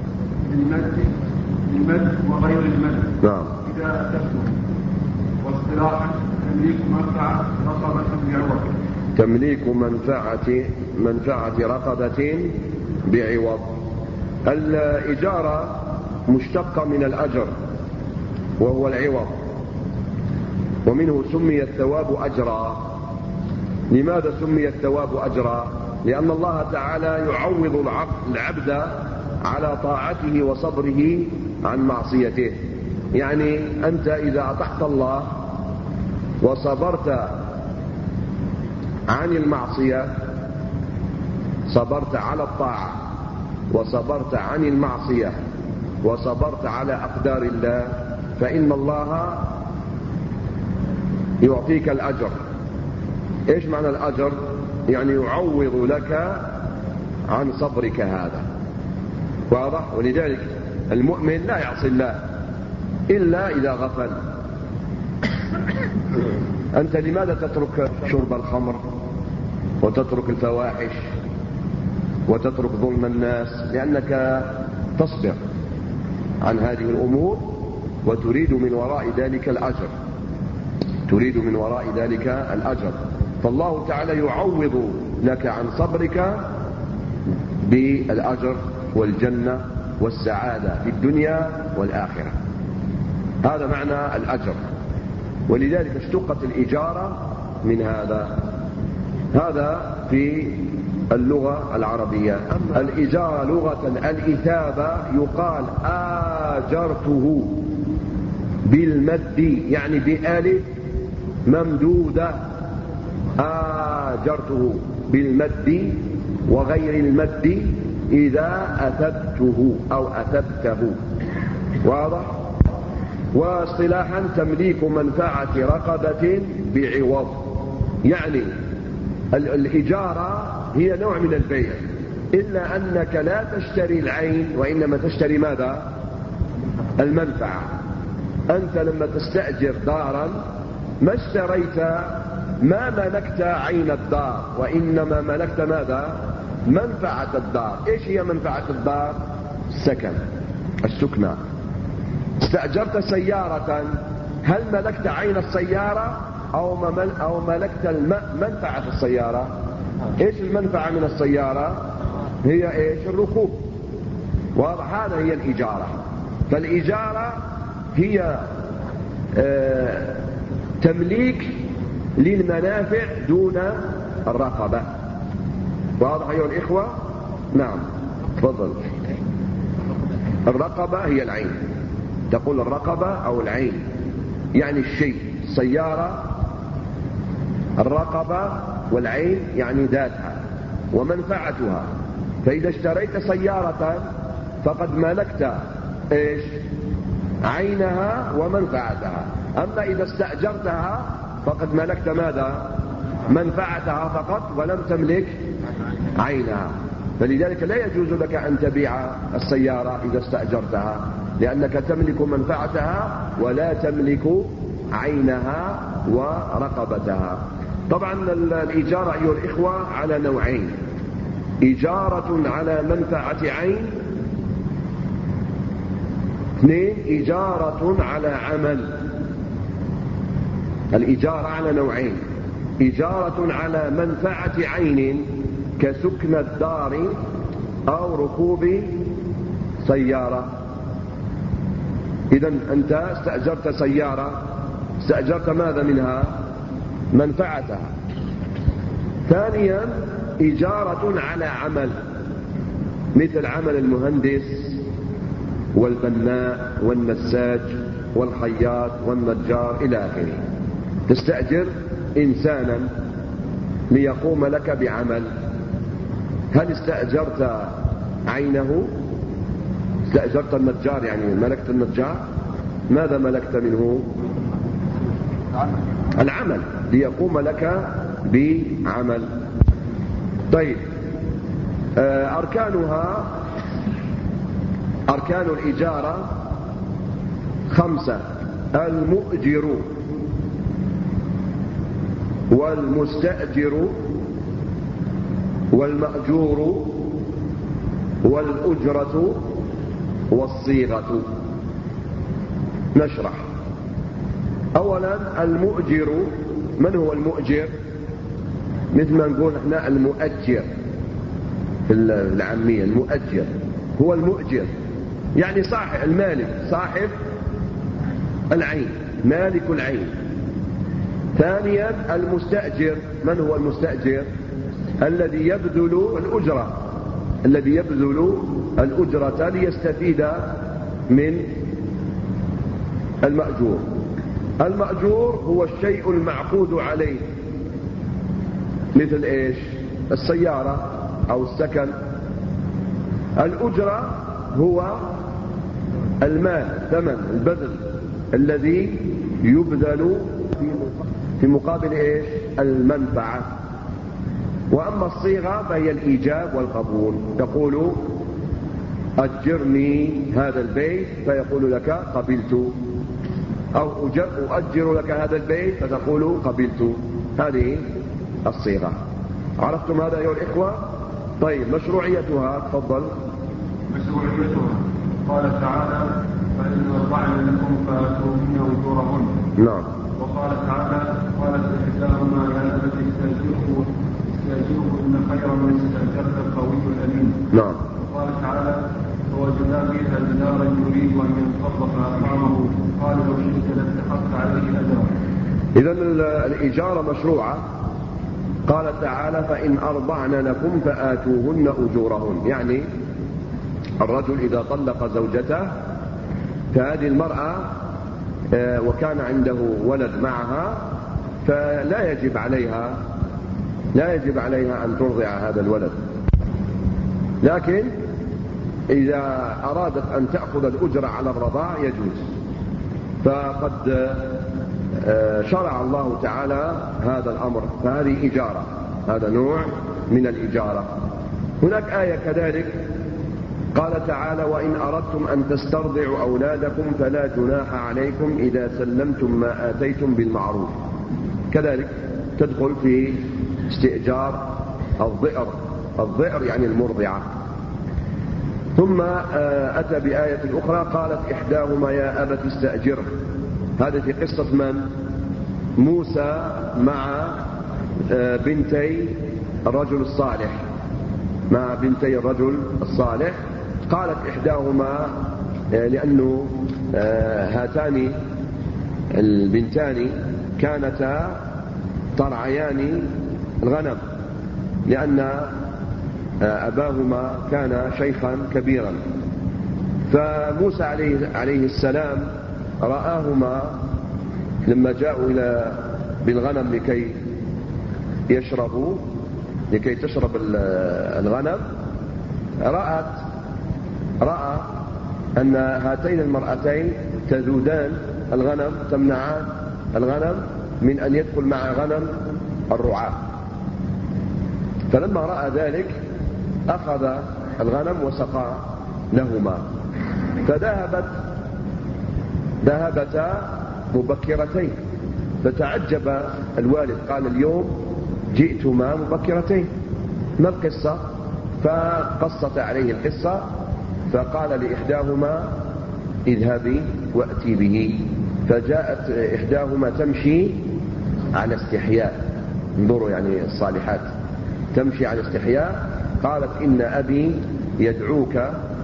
بالمد وغير المد. نعم. إذا أتته. واصطلاحا تمليك منفعة رقبة بعوض. تمليك منفعة رقبة بعوض. الإجارة مشتقة من الأجر وهو العوض، ومنه سمي الثواب أجرا. لماذا سمي الثواب أجرا؟ لأن الله تعالى يعوض العبد على طاعته وصبره عن معصيته. يعني أنت إذا أطعت الله وصبرت عن المعصية، صبرت على الطاعة وصبرت عن المعصية وصبرت على أقدار الله، فإن الله يعطيك الأجر. إيش معنى الأجر؟ يعني يعوض لك عن صبرك هذا. واضح؟ ولذلك المؤمن لا يعصي الله إلا إذا غفل. أنت لماذا تترك شرب الخمر وتترك الفواحش وتترك ظلم الناس؟ لأنك تصبر عن هذه الأمور وتريد من وراء ذلك الأجر، تريد من وراء ذلك الأجر. فالله تعالى يعوض لك عن صبرك بالأجر والجنة والسعادة في الدنيا والآخرة. هذا معنى الأجر، ولذلك اشتقت الإجارة من هذا. هذا في اللغة العربية. أما الإجارة لغة الإثابة يقال آجرته بالمد، يعني بألف ممدودة. آجرته بالمد وغير المد إذا أثبته أو أثبته. واضح؟ واصطلاحا تمليك منفعة رقبة بعوض، يعني الإجارة هي نوع من البيع، إلا أنك لا تشتري العين وإنما تشتري ماذا؟ المنفعة. أنت لما تستأجر دارا ما اشتريت، ما ملكت عين الدار، وإنما ملكت ماذا؟ منفعة الدار. إيش هي منفعة الدار؟ السكن، السكنى. استأجرت سيارة، هل ملكت عين السيارة أو ملكت منفعة السيارة؟ إيش المنفعة من السيارة؟ هي إيش؟ الركوب. واضح؟ هذا هي الإجارة. فالإجارة هي تمليك للمنافع دون الرقبة. واضح أيها الإخوة؟ نعم، تفضل. الرقبة هي العين، تقول الرقبة أو العين يعني الشيء. السيارة الرقبة والعين يعني ذاتها ومنفعتها. فإذا اشتريت سيارة فقد ملكت إيش؟ عينها ومنفعتها. أما إذا استأجرتها فقد ملكت ماذا؟ منفعتها فقط ولم تملك عينها. فلذلك لا يجوز لك أن تبيع السيارة إذا استأجرتها، لأنك تملك منفعتها ولا تملك عينها ورقبتها. طبعا الإجارة أيها الإخوة على نوعين: إجارة على منفعة عين، اثنين إجارة على عمل. الإجارة على نوعين: إجارة على منفعة عين كسكن الدار أو ركوب سيارة. إذن أنت استأجرت سيارة، استأجرت ماذا منها؟ منفعتها. ثانيا إجارة على عمل، مثل عمل المهندس والبناء والنساج والخياط والنجار إلى آخره. تستأجر إنسانا ليقوم لك بعمل. هل استأجرت عينه؟ استأجرت النجار يعني ملكت النجار؟ ماذا ملكت منه؟ العمل، ليقوم لك بعمل. طيب، أركان الإجارة 5: المؤجر والمستأجر والمأجور والأجرة والصيغة. نشرح. أولا المؤجر. من هو المؤجر؟ مثل ما نقول احنا المؤجر في العامية. المؤجر هو المؤجر، يعني صاحب المالك، صاحب العين، مالك العين. ثانيا المستأجر. من هو المستأجر؟ الذي يبذل الأجرة ليستفيد من المأجور. المأجور هو الشيء المعقود عليه، مثل إيش؟ السيارة أو السكن. الأجرة هو المال، ثمن البذل الذي يبذل في مقابل إيش؟ المنفعة. وأما الصيغة فهي الإيجاب والقبول. تقول أجرني هذا البيت فيقول لك قبلت، أو أؤجر لك هذا البيت فتقول قبلت. هذه الصيغة. عرفتم هذا أيها الإخوة؟ طيب، مشروعيتها تفضل. مشروعيتها قال تعالى: فإن أرضعن لكم فآتوهن أجورهن. نعم. وقال تعالى: قالت إحداهما يا أبت استأجره إن خير من استأجرت القوي الأمين. نعم. وقال تعالى: فوجدا فيها جدارا يريد أن ينقض فأقامه قال لو شئت لاتخذت عليه أجرا. إذن الإجارة مشروعة. قال تعالى: فإن أرضعن لكم فآتوهن أجورهن. يعني الرجل إذا طلق زوجته فهذه المرأة وكان عنده ولد معها، فلا يجب عليها أن ترضع هذا الولد، لكن إذا أرادت أن تأخذ الأجرة على الرضاع يجوز. فقد شرع الله تعالى هذا الأمر، فهذه إجارة، هذا نوع من الإجارة. هناك آية كذلك قال تعالى: وإن أردتم أن تسترضعوا أولادكم فلا جناح عليكم إذا سلمتم ما آتيتم بالمعروف. كذلك تدخل في استئجار الضئر يعني المرضعة. ثم أتى بآية أخرى قالت إحداهما يا أبت استأجره. هذا في قصة من؟ موسى مع بنتي الرجل الصالح، مع بنتي الرجل الصالح. قالت إحداهما لأنه هاتان البنتان كانتا ترعيان الغنم، لأن أباهما كان شيخا كبيرا. فموسى عليه السلام رآهما لما جاءوا بالغنم لكي تشرب الغنم، رأى أن هاتين المرأتين تذودان الغنم، تمنعان الغنم من أن يدخل مع غنم الرعاة. فلما رأى ذلك أخذ الغنم وسقى لهما، فذهبتا مبكرتين. فتعجب الوالد، قال: اليوم جئتما مبكرتين، ما القصة؟ فقصت عليه القصة، فقال لإحداهما: اذهبي وأتي به. فجاءت إحداهما تمشي على استحياء. انظروا يعني الصالحات، تمشي على استحياء. قالت: إن أبي يدعوك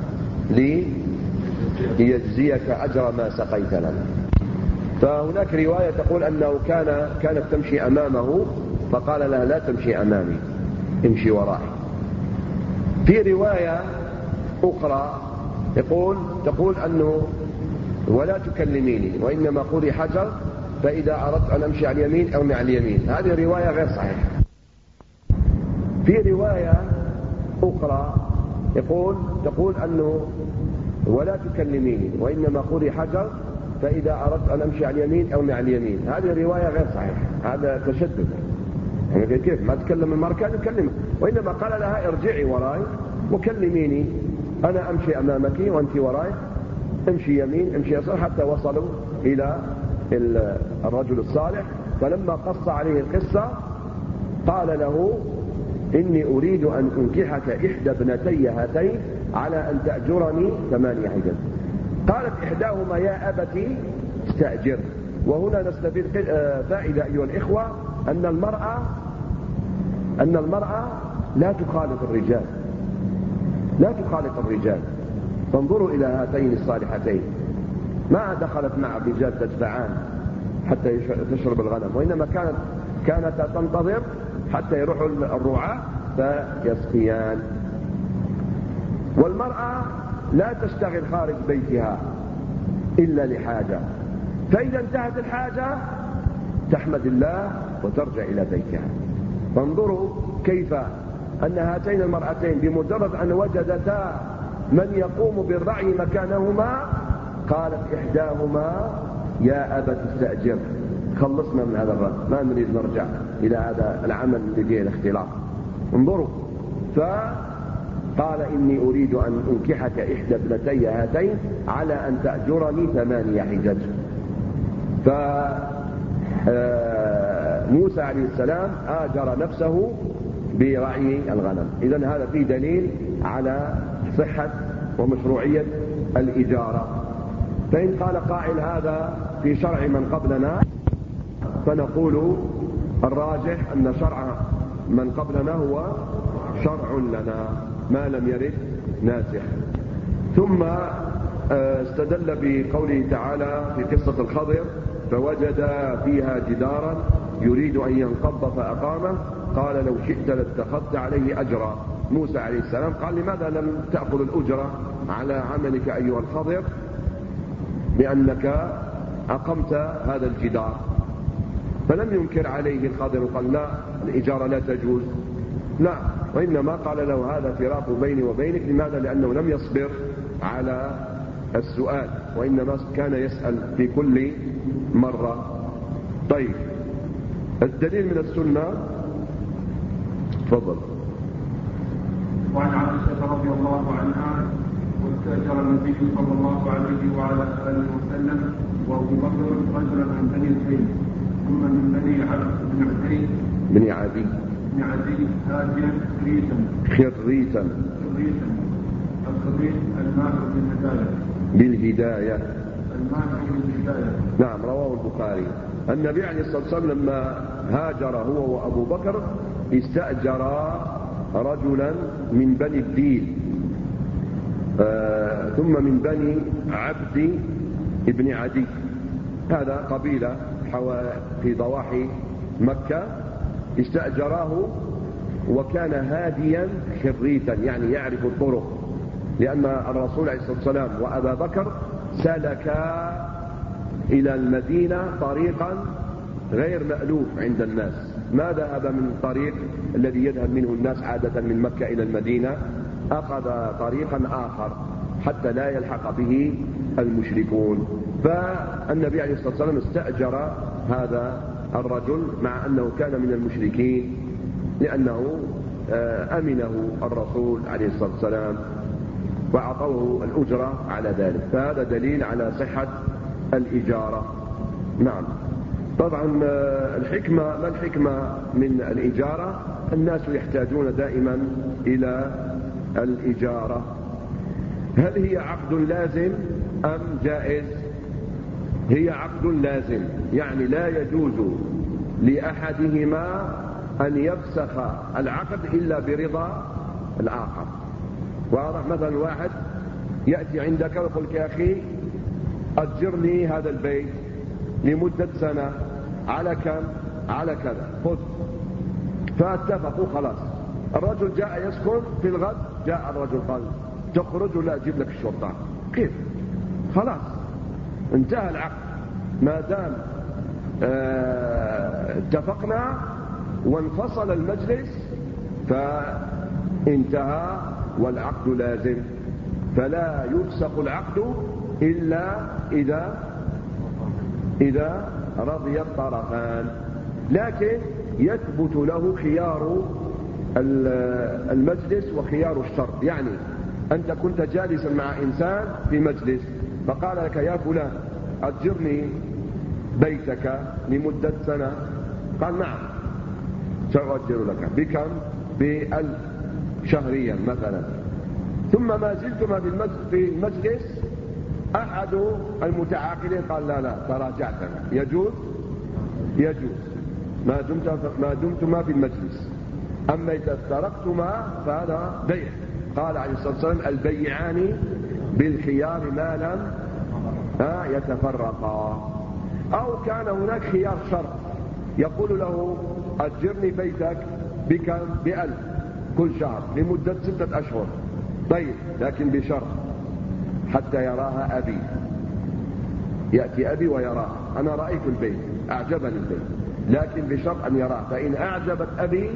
ليجزيك أجر ما سقيت لنا. فهناك رواية تقول أنه كانت تمشي أمامه، فقال لها: لا تمشي أمامي، امشي ورائي. في رواية أخرى تقول أنه: ولا تكلميني، وإنما قولي حجر، فإذا أردت أن أمشي على اليمين أو على اليمين. هذه الرواية غير صحيحة. في رواية أخرى تقول أنه: ولا تكلميني، وإنما قولي حجر، فإذا أردت أن أمشي على اليمين أو على اليمين. هذه الرواية غير صحيحة، هذا تشدد. يعني كيف ما تكلم المرأة؟ كان يكلمها، وإنما قال لها: ارجعي وراي وكلميني، أنا أمشي أمامك وأنت وراي، امشي يمين امشي يسار، حتى وصلوا إلى الرجل الصالح. فلما قص عليه القصة قال له: إني أريد أن أنكحك إحدى ابنتي هاتين على أن تأجرني 8 حجج. قالت إحداهما: يا أبتي استأجر. وهنا نستفيد فائدة أيها الإخوة، أن المرأة لا تخالط الرجال. فانظروا إلى هاتين الصالحتين، ما دخلت مع الرجال تدفعان حتى تشرب الغنم، وإنما كانت تنتظر حتى يروحوا الرعاة فيسقيان. والمرأة لا تشتغل خارج بيتها إلا لحاجة، فإذا انتهت الحاجة تحمد الله وترجع إلى بيتها. فانظروا كيف أن هاتين المرأتين بمجرد أن وجدتا من يقوم بالرعي مكانهما، قالت إحداهما: يا أبت استأجر، خلصنا من هذا الرجل، ما نريد نرجع إلى هذا العمل اللي فيه الاختلاط. انظروا، فقال: إني أريد أن أنكحك إحدى ابنتي هاتين على أن تأجرني 8 حجج. فموسى عليه السلام آجر نفسه برعي الغنم. إذن هذا فيه دليل على صحة ومشروعية الإجارة. فإن قال قائل: هذا في شرع من قبلنا، فنقول الراجح أن شرع من قبلنا هو شرع لنا ما لم يرد ناسخ. ثم استدل بقوله تعالى في قصة الخضر: فوجد فيها جدارا يريد أن ينقض فأقامه، قال: لو شئت لاتخذت عليه أجرا. موسى عليه السلام قال: لماذا لم تأخذ الأجرة على عملك أيها الخضر لأنك أقمت هذا الجدار؟ فلم ينكر عليه الخضر وقال: لا، الإجارة لا تجوز، لا، وإنما قال له: هذا فراق بيني وبينك. لماذا؟ لأنه لم يصبر على السؤال، وإنما كان يسأل في كل مرة. طيب، الدليل من السنة، تفضل. وعن عائشة رضي الله عنها: واستأجر النبي صلى الله عليه وعلى آله وسلم وأبو بكر رجلا من بني الفيل، ثم من بني بني عدي هاديا خريتا. الخريت الماهر بالهداية. نعم، رواه البخاري. النبي عليه الصلاة والسلام لما هاجر هو وأبو بكر استأجر رجلا من بني الديل ثم من بني عبد ابن عدي، هذا قبيلة في ضواحي مكة، استأجراه وكان هاديا خريتا، يعني يعرف الطرق، لأن الرسول عليه الصلاة والسلام وأبا بكر سلكا إلى المدينة طريقا غير مألوف عند الناس، ما ذهب من الطريق الذي يذهب منه الناس عادة من مكة إلى المدينة، أخذ طريقا آخر حتى لا يلحق به المشركون. فالنبي عليه الصلاة والسلام استأجر هذا الرجل مع أنه كان من المشركين، لأنه أمنه الرسول عليه الصلاة والسلام وأعطوه الأجرة على ذلك، فهذا دليل على صحة الإجارة. نعم. طبعا الحكمة، ما الحكمة من الإجارة؟ الناس يحتاجون دائما إلى الإجارة. هل هي عقد لازم أم جائز؟ هي عقد لازم، يعني لا يجوز لأحدهما أن يفسخ العقد إلا برضا الآخر. واضح؟ مثلا واحد يأتي عندك ويقول لك يا أخي أجرني هذا البيت لمدة سنة على كم؟ على كذا، خذ. فاتفقوا خلاص، الرجل جاء يسكن، في الغد جاء الرجل قال تخرج ولا أجيب لك الشرطة. كيف؟ خلاص انتهى العقد، ما دام اتفقنا وانفصل المجلس فانتهى والعقد لازم، فلا يفسخ العقد إلا إذا رضي الطرفان، لكن يثبت له خيار المجلس وخيار الشرط. يعني أنت كنت جالسا مع إنسان في مجلس فقال لك يا فلان أجرني بيتك لمدة سنة، قال نعم سأؤجر لك، بكم؟ ب1000 شهريا مثلا. ثم ما زلتما في المجلس أحد المتعاقدين قال لا تراجعتنا، يجوز ما دمتما في المجلس، أما إذا افترقتما فهذا بيع. قال عليه الصلاة والسلام البيعان بالخيار ما لم يتفرقا. أو كان هناك خيار شرط، يقول له أجرني بيتك بكم؟ ب1000 كل شهر لمدة 6 أشهر. طيب، لكن بشرط حتى يراها أبي، يأتي أبي ويراها، أنا رأيت البيت أعجبني البيت، لكن بشرط أن يراه، فإن أعجبت أبي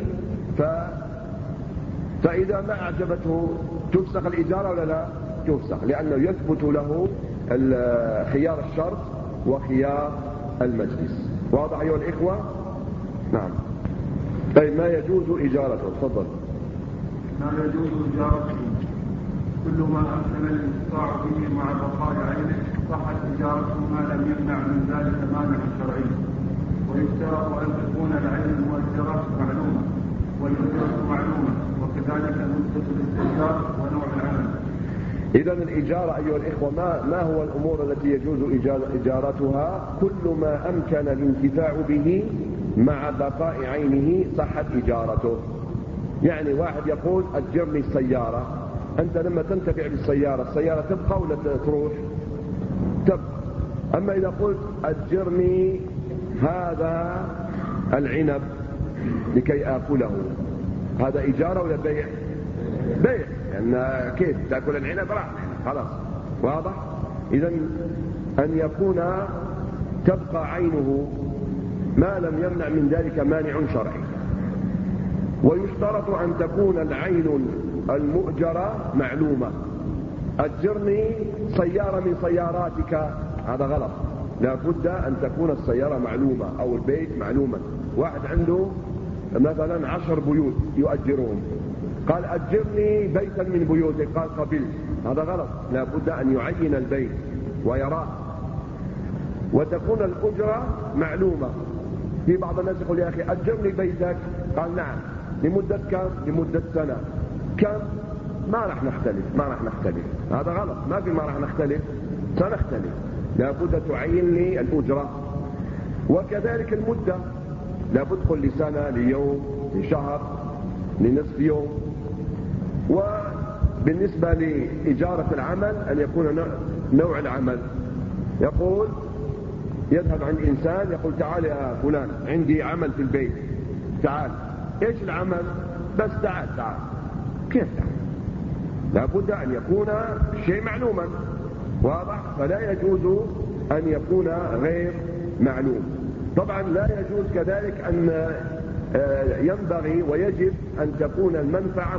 فإذا ما أعجبته تفسخ الإجارة ولا لا؟ تفسخ، لأنه يثبت له خيار الشرط وخيار المجلس. واضح أيها الإخوة؟ نعم. طيب، ما يجوز إجارته؟ تفضل. ما يجوز إجارته كل ما أمكن الاستطاع به مع بقاء عينه، صحت إجارته ما لم يمنع من ذلك مانع شرعي. ويشترط أن تكون العين المؤجرة معلومة والأجرة معلومة، وكذلك مدة الاستئجار ونوع العمل. إذن الإجارة أيها الإخوة ما هو الأمور التي يجوز إجارتها؟ كل ما أمكن الانتفاع به مع بقاء عينه صحت إجارته. يعني واحد يقول أجرني السيارة، أنت لما تنتفع بالسيارة السيارة تبقى ولا تروح؟ تبقى. أما إذا قلت أجرني هذا العنب لكي آكله، هذا إجارة ولا بيع؟ بيع، لأن كيف تأكل العنب؟ راح خلاص. واضح؟ إذن أن يكون تبقى عينه ما لم يمنع من ذلك مانع شرعي. ويشترط أن تكون العين المؤجرة معلومة. أجرني سيارة من سياراتك، هذا غلط، لا بد أن تكون السيارة معلومة أو البيت معلوما. واحد عنده مثلا 10 بيوت يؤجرهم، قال أجرني بيتا من بيوتك، قال قبلت، هذا غلط، لا بد أن يعين البيت ويراه، وتكون الأجرة معلومة. في بعض الناس يقول يا أخي أجرني بيتك، قال نعم لمدة كم؟ لمدة سنة. كم؟ ما راح نختلف، هذا غلط، ما في ما راح نختلف، سنختلف، لا بد تعين لي الأجرة. وكذلك المدة، لا بد كل سنة ليوم لشهر لنصف يوم. وبالنسبة لإجارة العمل أن يكون نوع العمل، يقول يذهب عند إنسان يقول تعال يا فلان عندي عمل في البيت، تعال. إيش العمل؟ بس تعال. كيف تعال؟ لابد أن يكون شيء معلوما، واضح؟ فلا يجوز أن يكون غير معلوم. طبعا لا يجوز كذلك أن ينبغي ويجب أن تكون المنفعة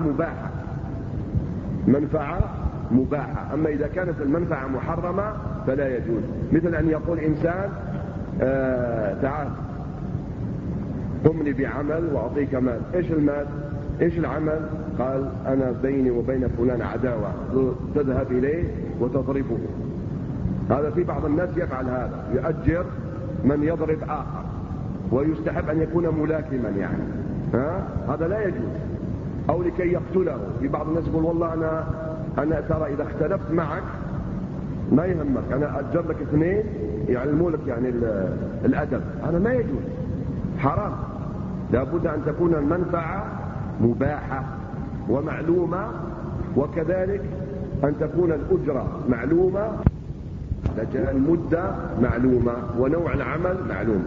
مباحة. أما إذا كانت المنفعة محرمة فلا يجوز. مثل أن يقول إنسان تعال قمني بعمل وأعطيك مال. إيش المال؟ إيش العمل؟ قال أنا بيني وبين فلان عداوة، تذهب إليه وتضربه. هذا في بعض الناس يفعل هذا، يؤجر من يضرب آخر، ويستحب أن يكون ملاكما يعني، هذا لا يجوز. أو لكي يقتله. في بعض الناس يقول والله أنا ترى إذا اختلفت معك ما يهمك، أنا أجر لك 2 يعلموا لك يعني الأدب. هذا ما يجوز، حرام. لابد أن تكون المنفعة مباحة ومعلومة، وكذلك أن تكون الأجرة معلومة، المدة معلومة، ونوع العمل معلوم.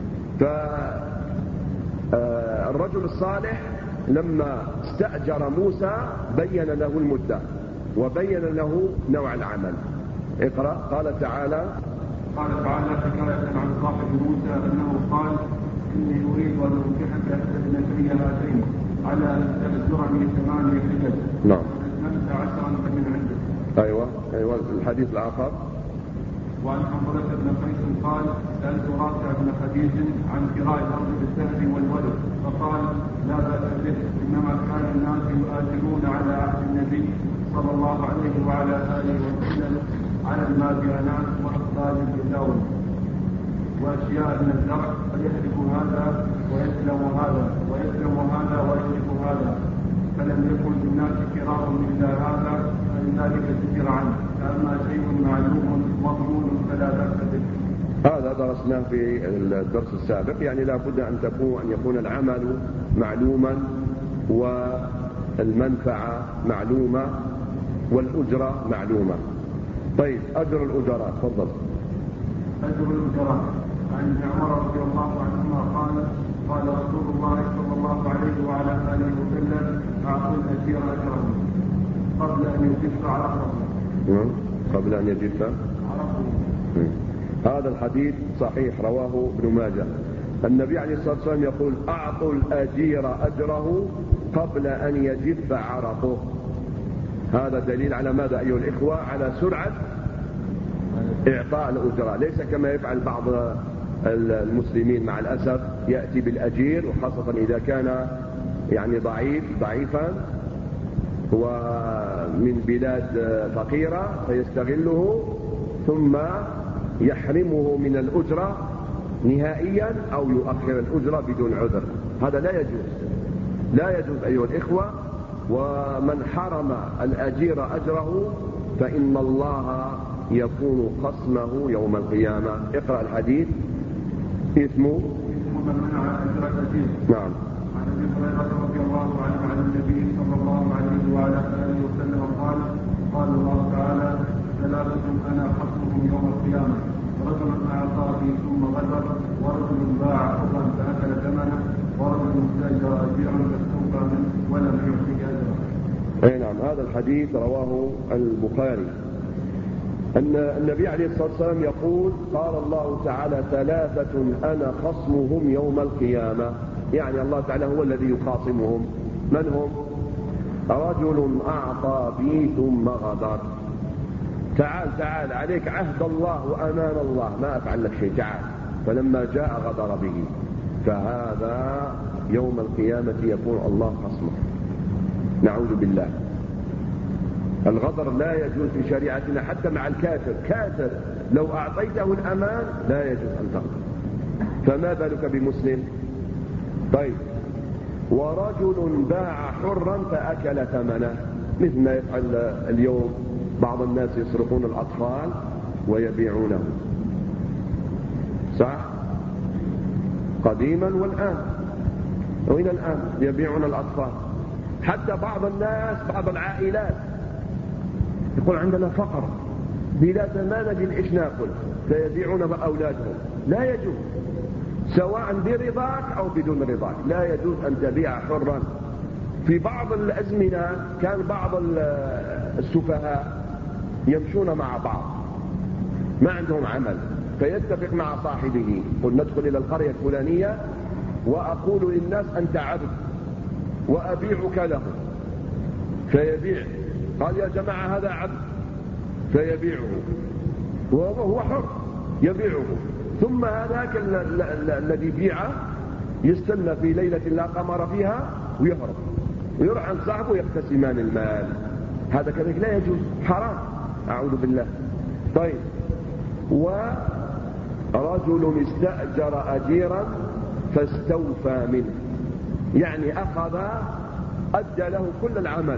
فالرجل الصالح لما استأجر موسى بين له المدة وبين له نوع العمل. اقرأ. قال تعالى حكاية عن صاحب موسى أنه قال إني أريد أن أنكحك ابنتي هاتين على أن تأجرني 8 حجج. نعم. أتممت 10 فمن عندك. أيوة الحديث الآخر. وعن حنظلة بن قيس قال سألت رافع بن خديج عن كراء الأرض بالسهل والولد فقال لا بأس به، إنما كان الناس يؤاجرون على عهد النبي صلى الله عليه وعلى آله وسلم على الماديانات وأخراج الجداول وأشياء من الزرع، فيهلك هذا ويسلم هذا ويسلم هذا ويهلك هذا، فلم يكن للناس كراء إلا هذا، فلذلك سجر عنه. فأما شيء معلوم مضمون فلا بأس به. هذا درسناه في الدرس السابق، يعني لا بد أن يكون العمل معلوما والمنفعة معلومة والأجرة معلومة. طيب أجر الأجراء، تفضل. أجر الأجراء عن ابن عمر رضي الله عنهما قال رسول الله صلى الله عليه وعلى آله وسلم أعطوا الأجير أجره قبل أن يجف عرفه. قبل أن يجف عرفه. هذا الحديث صحيح، رواه ابن ماجه. النبي عليه الصلاة والسلام يقول أعطوا الأجير أجره قبل أن يجف عرفه. هذا دليل على ماذا أيها الإخوة؟ على سرعة إعطاء الأجرة، ليس كما يفعل بعض المسلمين مع الأسف، يأتي بالأجير وخاصة إذا كان يعني ضعيفا ومن بلاد فقيرة فيستغله ثم يحرمه من الأجرة نهائيا أو يؤخر الأجرة بدون عذر. هذا لا يجوز أيها الإخوة. ومن حرم الأجير أجره فإن الله يكون خصمه يوم القيامة. اقرأ الحديث. اسمه من منع أجر الأجير. نعم. عن ابي هريرة رضي الله عنه عن النبي صلى الله عليه وعلى آله وسلم قال الله تعالى 3 أنا خصمهم يوم القيامة: رجل أعطى بي ثم غدر، ورجل باع حرا فأكل ثمنه، ورجل استأجر أجيرا فاستوفى منه ولم يعطه أجره. أي نعم. هذا الحديث رواه البخاري. أن النبي عليه الصلاة والسلام يقول قال الله تعالى 3 أنا خصمهم يوم القيامة، يعني الله تعالى هو الذي يخاصمهم. من هم؟ رجل أعطى بي ثم غدر. تعال عليك عهد الله وأمان الله، ما أفعل لك شيء، تعال. فلما جاء غدر به، فهذا يوم القيامة يكون الله خصمه. نعوذ بالله. الغدر لا يجوز في شريعتنا حتى مع الكافر. كافر لو أعطيته الأمان لا يجوز أن تغدر، فما بالك بمسلم؟ طيب. ورجل باع حرا فأكل ثمنه، مثل ما يفعل اليوم بعض الناس، يسرقون الأطفال ويبيعونه، صح؟ قديما والآن. وإلى الآن يبيعون الأطفال. حتى بعض الناس، بعض العائلات يقول عندنا فقر بلاد ما نجد إيش ناكل، فيبيعون بأولادهم. لا يجوز، سواء برضاك أو بدون رضاك، لا يجوز أن تبيع حرا. في بعض الأزمنة كان بعض السفهاء يمشون مع بعض ما عندهم عمل، فيتفق مع صاحبه، قل ندخل إلى القرية الفلانية وأقول للناس أنت عبد وأبيعك له، فيبيع. قال يا جماعة هذا عبد، فيبيعه وهو حر يبيعه. ثم هذاك الذي بيعه يستنى في ليلة لا قمر فيها ويهرب ويروح عند صاحبه يقتسمان المال. هذا كذلك لا يجوز، حرام، أعوذ بالله. طيب، ورجل استأجر أجيرا فاستوفى منه، يعني أخذ أدى له كل العمل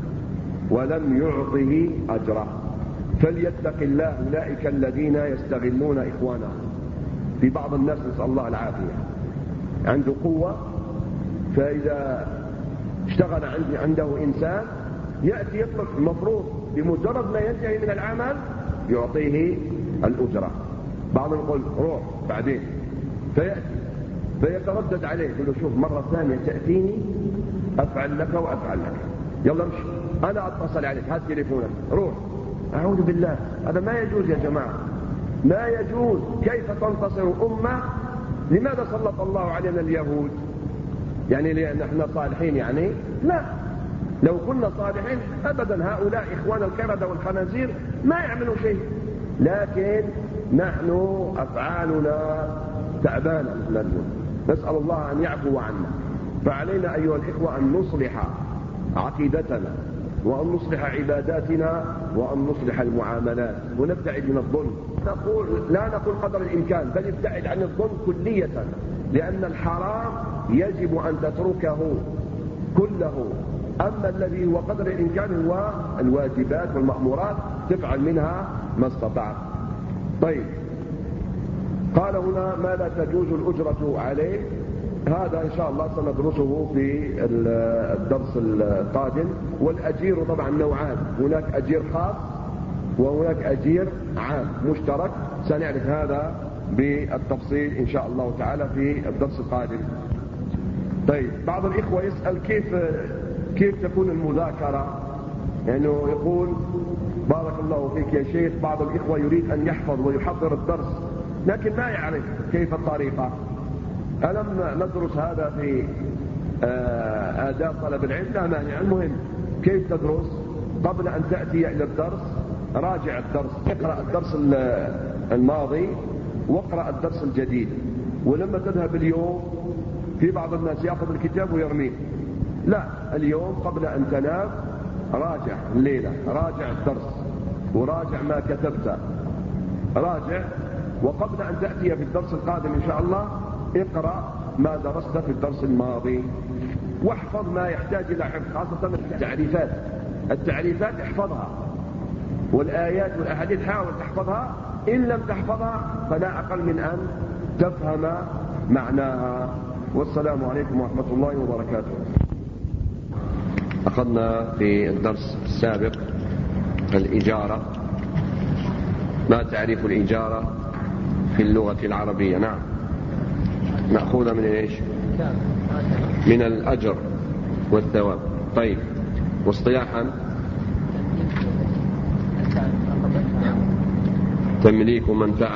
ولم يعطه أجره، فليتق الله أولئك الذين يستغلون إخوانهم. في بعض الناس نسأل الله العافية عنده قوة، فإذا اشتغل عنده إنسان يأتي يطلق، المفروض بمجرد ما ينتهي من العمل يعطيه الأجرة. بعضهم يقول روح بعدين، فيأتي فيتردد عليه، يقول له شوف مرة ثانية تأتيني أفعل لك وأفعل لك، يلا امشي، أنا أتصل عليك، هات تليفونك، روح. أعوذ بالله، هذا ما يجوز يا جماعة، ما يجوز. كيف تنتصر أمة؟ لماذا سلط الله علينا اليهود؟ يعني لأن احنا صالحين يعني؟ لا، لو كنا صالحين أبدا هؤلاء إخوان القردة والخنازير ما يعملوا شيء، لكن نحن أفعالنا تعبانة. نسأل الله أن يعفو عنا. فعلينا أيها الإخوة أن نصلح عقيدتنا، وأن نصلح عباداتنا، وأن نصلح المعاملات، ونبتعد من الظلم. لا نقول قدر الإمكان، بل ابتعد عن الظلم كلية، لأن الحرام يجب أن تتركه كله. أما الذي هو قدر الإمكان هو الواجبات والمأمورات، تفعل منها ما استطعت. طيب، قال هنا ما لا تجوز الأجرة عليه. هذا إن شاء الله سندرسه في الدرس القادم. والأجير طبعا نوعان، هناك أجير خاص وهناك أجير عام مشترك، سنعرف هذا بالتفصيل إن شاء الله تعالى في الدرس القادم. طيب، بعض الإخوة يسأل كيف تكون المذاكرة، يعني يقول بارك الله فيك يا شيخ، بعض الإخوة يريد أن يحفظ ويحضر الدرس لكن ما يعرف كيف الطريقة. ألم ندرس هذا في آداب طلب العلم؟ لا مانع. المهم كيف تدرس؟ قبل أن تأتي إلى الدرس راجع الدرس، اقرأ الدرس الماضي واقرأ الدرس الجديد. ولما تذهب اليوم، في بعض الناس يأخذ الكتاب ويرميه، لا، اليوم قبل أن تنام راجع، الليلة راجع الدرس وراجع ما كتبت، راجع. وقبل أن تأتي في الدرس القادم إن شاء الله اقرأ ما درست في الدرس الماضي، واحفظ ما يحتاج إلى حفظ، خاصة التعريفات احفظها، والآيات والأحاديث حاول تحفظها. إن لم تحفظها فلا أقل من أن تفهم معناها. والسلام عليكم ورحمة الله وبركاته. أخذنا في الدرس السابق الإجارة، ما تعريف الإجارة في اللغة العربية؟ نعم، مأخوذة من إيش؟ من الأجر والثواب. طيب، واصطلاحا تمليك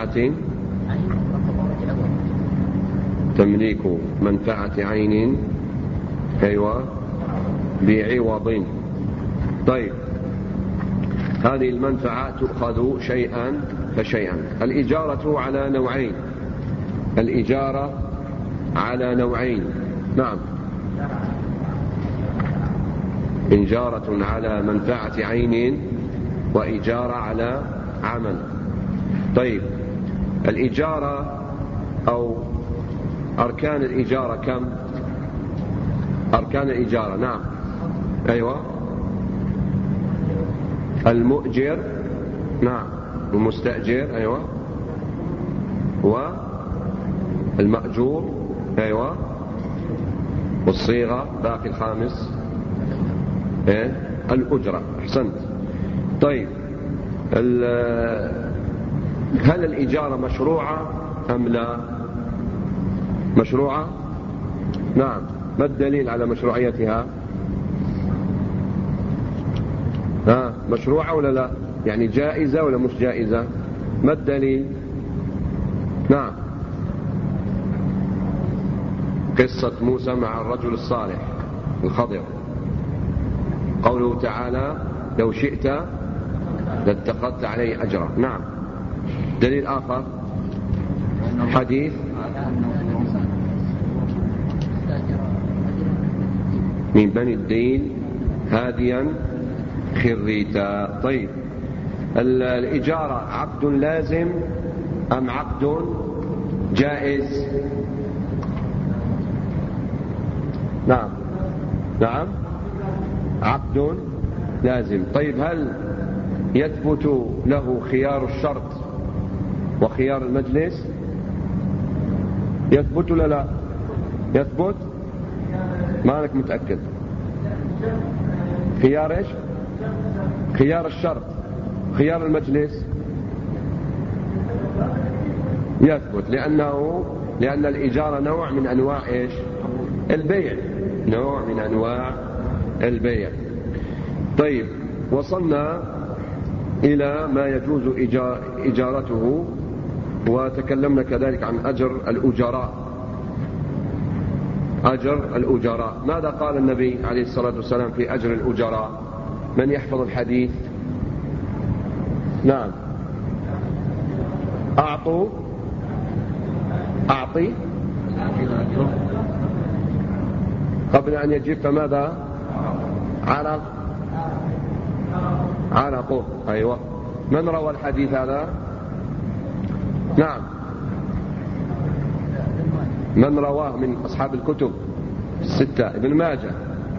منفعة عين، أيوة، بعوض. طيب، هذه المنفعة تؤخذ شيئا فشيئا. الإجارة على نوعين، الإجارة على نوعين. نعم، إجارة على منفعة عين وإجارة على عمل. طيب، الإجارة أو أركان الإجارة كم؟ أركان الإجارة، نعم، أيوة، المؤجر، نعم، المستأجر، أيوة، والمأجور، أيوة، والصيغة باقي الخامس الأجرة. أحسنت. طيب هل الإجارة مشروعة أم لا؟ مشروعة؟ نعم. ما الدليل على مشروعيتها؟ مشروعة ولا لا؟ يعني جائزة ولا مش جائزة؟ ما الدليل؟ نعم. قصة موسى مع الرجل الصالح الخضر، قوله تعالى لو شئت لاتخذت عليه أجرا. نعم. دليل آخر حديث من بني الدين هاديا خريتا. طيب الإجارة عقد لازم أم عقد جائز؟ نعم. نعم عقد لازم. طيب هل يثبت له خيار الشرط وخيار المجلس؟ يثبت ولا لا؟ يثبت؟ ما أنك متأكد. خيار إيش؟ خيار الشرط. خيار المجلس يثبت، لأن الإجارة نوع من أنواع إيش؟ البيع، نوع من أنواع البيع. طيب وصلنا إلى ما يجوز إجارته، وتكلمنا كذلك عن أجر الأجراء. أجر الأجراء، ماذا قال النبي عليه الصلاة والسلام في أجر الأجراء؟ من يحفظ الحديث؟ نعم. أعطي قبل أن يجيب فماذا؟ عرقه. أيوة. من روى الحديث هذا؟ نعم. من رواه من أصحاب الكتب الستة؟ ابن ماجه.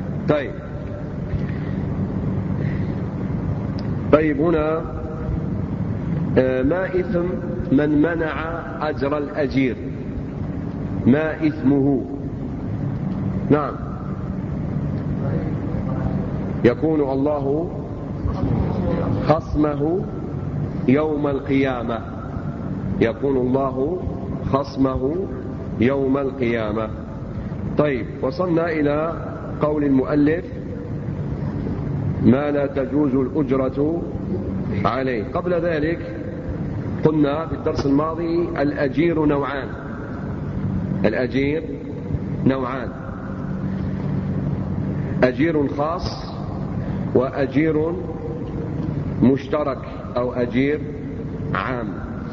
طيب هنا ما إثم من منع أجر الأجير؟ ما إثمه؟ نعم. يكون الله خصمه يوم القيامة. يكون الله خصمه يوم القيامة. طيب وصلنا إلى قول المؤلف ما لا تجوز الأجرة عليه. قبل ذلك قلنا في الدرس الماضي الأجير نوعان. الأجير نوعان: أجير خاص وأجير مشترك أو أجير عام.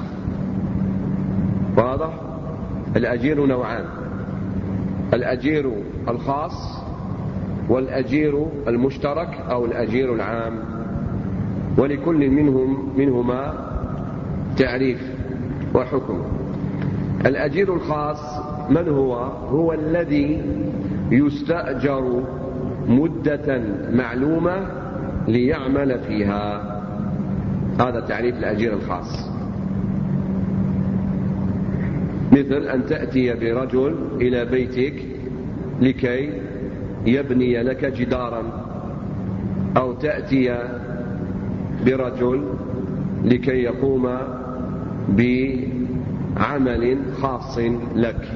واضح؟ الأجير نوعان: الأجير الخاص والأجير المشترك أو الأجير العام، ولكل منهما تعريف وحكم. الأجير الخاص من هو؟ هو الذي يستأجر مدة معلومة ليعمل فيها. هذا تعريف الأجير الخاص. مثل أن تأتي برجل إلى بيتك لكي يبني لك جدارا، أو تأتي برجل لكي يقوم بعمل خاص لك.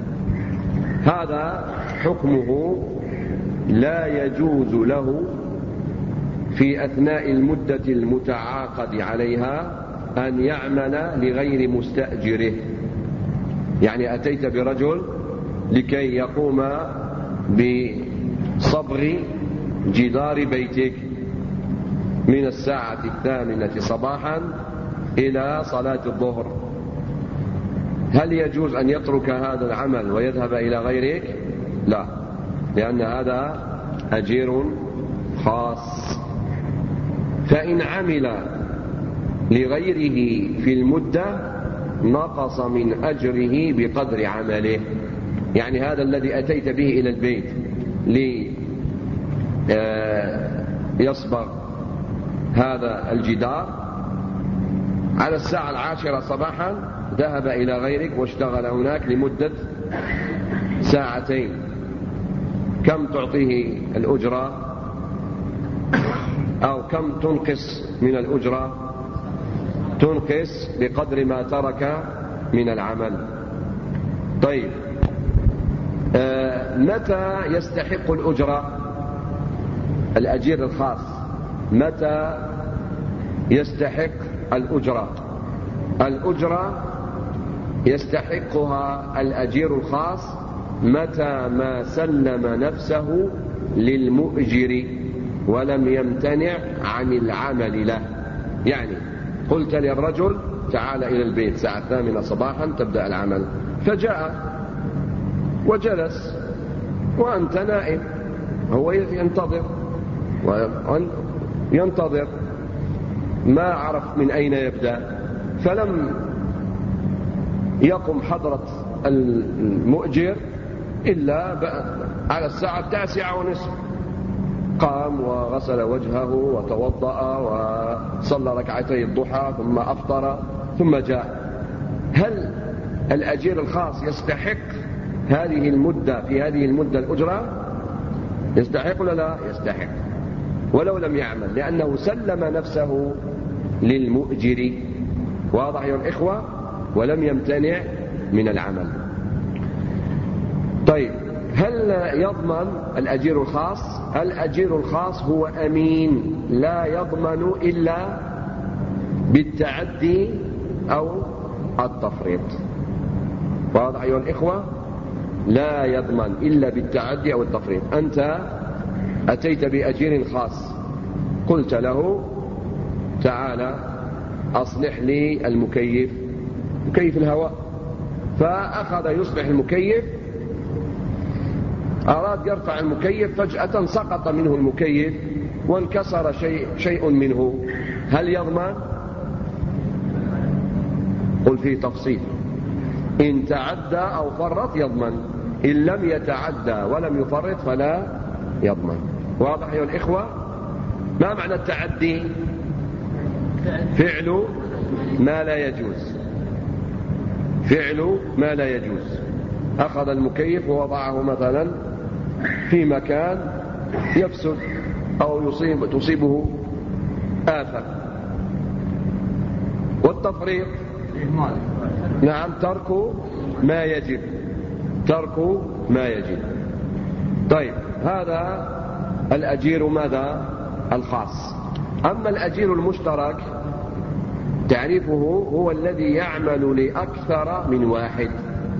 هذا حكمه لا يجوز له في أثناء المدة المتعاقد عليها أن يعمل لغير مستأجره. يعني أتيت برجل لكي يقوم بصبغ جدار بيتك من الساعة 8 صباحا إلى صلاة الظهر، هل يجوز أن يترك هذا العمل ويذهب إلى غيرك؟ لا، لأن هذا أجير خاص. فإن عمل لغيره في المدة نقص من أجره بقدر عمله. يعني هذا الذي أتيت به إلى البيت ليصبغ هذا الجدار على الساعة 10 صباحا ذهب إلى غيرك واشتغل هناك لمدة 2 ساعة، كم تعطيه الأجرة أو كم تنقص من الأجرة؟ تنقص بقدر ما ترك من العمل. طيب، متى يستحق الأجرة الأجير الخاص؟ متى يستحق الأجرة؟ الأجرة يستحقها الأجير الخاص متى ما سلم نفسه للمؤجر ولم يمتنع عن العمل له. يعني قلت للرجل تعال إلى البيت الساعة 8 صباحا تبدأ العمل، فجاء وجلس وأنت نائم، هو ينتظر ما عرف من أين يبدأ، فلم يقم حضرة المؤجر إلا على الساعة 9:30. قام وغسل وجهه وتوضأ وصلى ركعتي الضحى ثم أفطر ثم جاء. هل الأجير الخاص يستحق هذه المدة في هذه المدة الأجرة؟ يستحق ولا لا؟ يستحق ولو لم يعمل، لأنه سلم نفسه للمؤجر. واضح يا الإخوة؟ ولم يمتنع من العمل. طيب، هل يضمن الأجير الخاص؟ الأجير الخاص هو أمين، لا يضمن إلا بالتعدي أو التفريط. واضح أيها الإخوة؟ لا يضمن إلا بالتعدي أو التفريط. أنت أتيت بأجير خاص، قلت له تعالى أصلح لي المكيف، مكيف الهواء، فأخذ يصلح المكيف، أراد يرفع المكيف، فجأة سقط منه المكيف وانكسر شيء منه، هل يضمن؟ قل فيه تفصيل. إن تعدى أو فرط يضمن، إن لم يتعدى ولم يفرط فلا يضمن. واضح يا الإخوة؟ ما معنى التعدي؟ فعل ما لا يجوز، فعل ما لا يجوز. أخذ المكيف ووضعه مثلا في مكان يفسد أو تصيبه آفة. والتفريط نعم ترك ما يجب، ترك ما يجب. طيب، هذا الأجير ماذا؟ الخاص. أما الأجير المشترك تعريفه هو الذي يعمل لأكثر من واحد،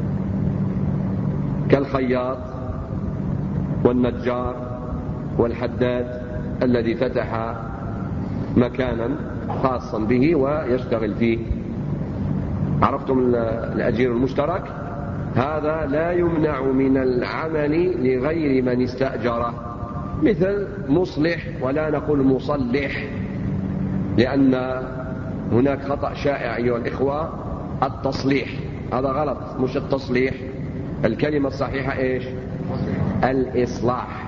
كالخياط والنجار والحداد الذي فتح مكانا خاصا به ويشتغل فيه. عرفتم الأجير المشترك؟ هذا لا يمنع من العمل لغير من استأجره، مثل مصلح، ولا نقول مصلح، لأن هناك خطأ شائع أيها الإخوة، التصليح، هذا غلط، مش التصليح. الكلمة الصحيحة إيش؟ الإصلاح،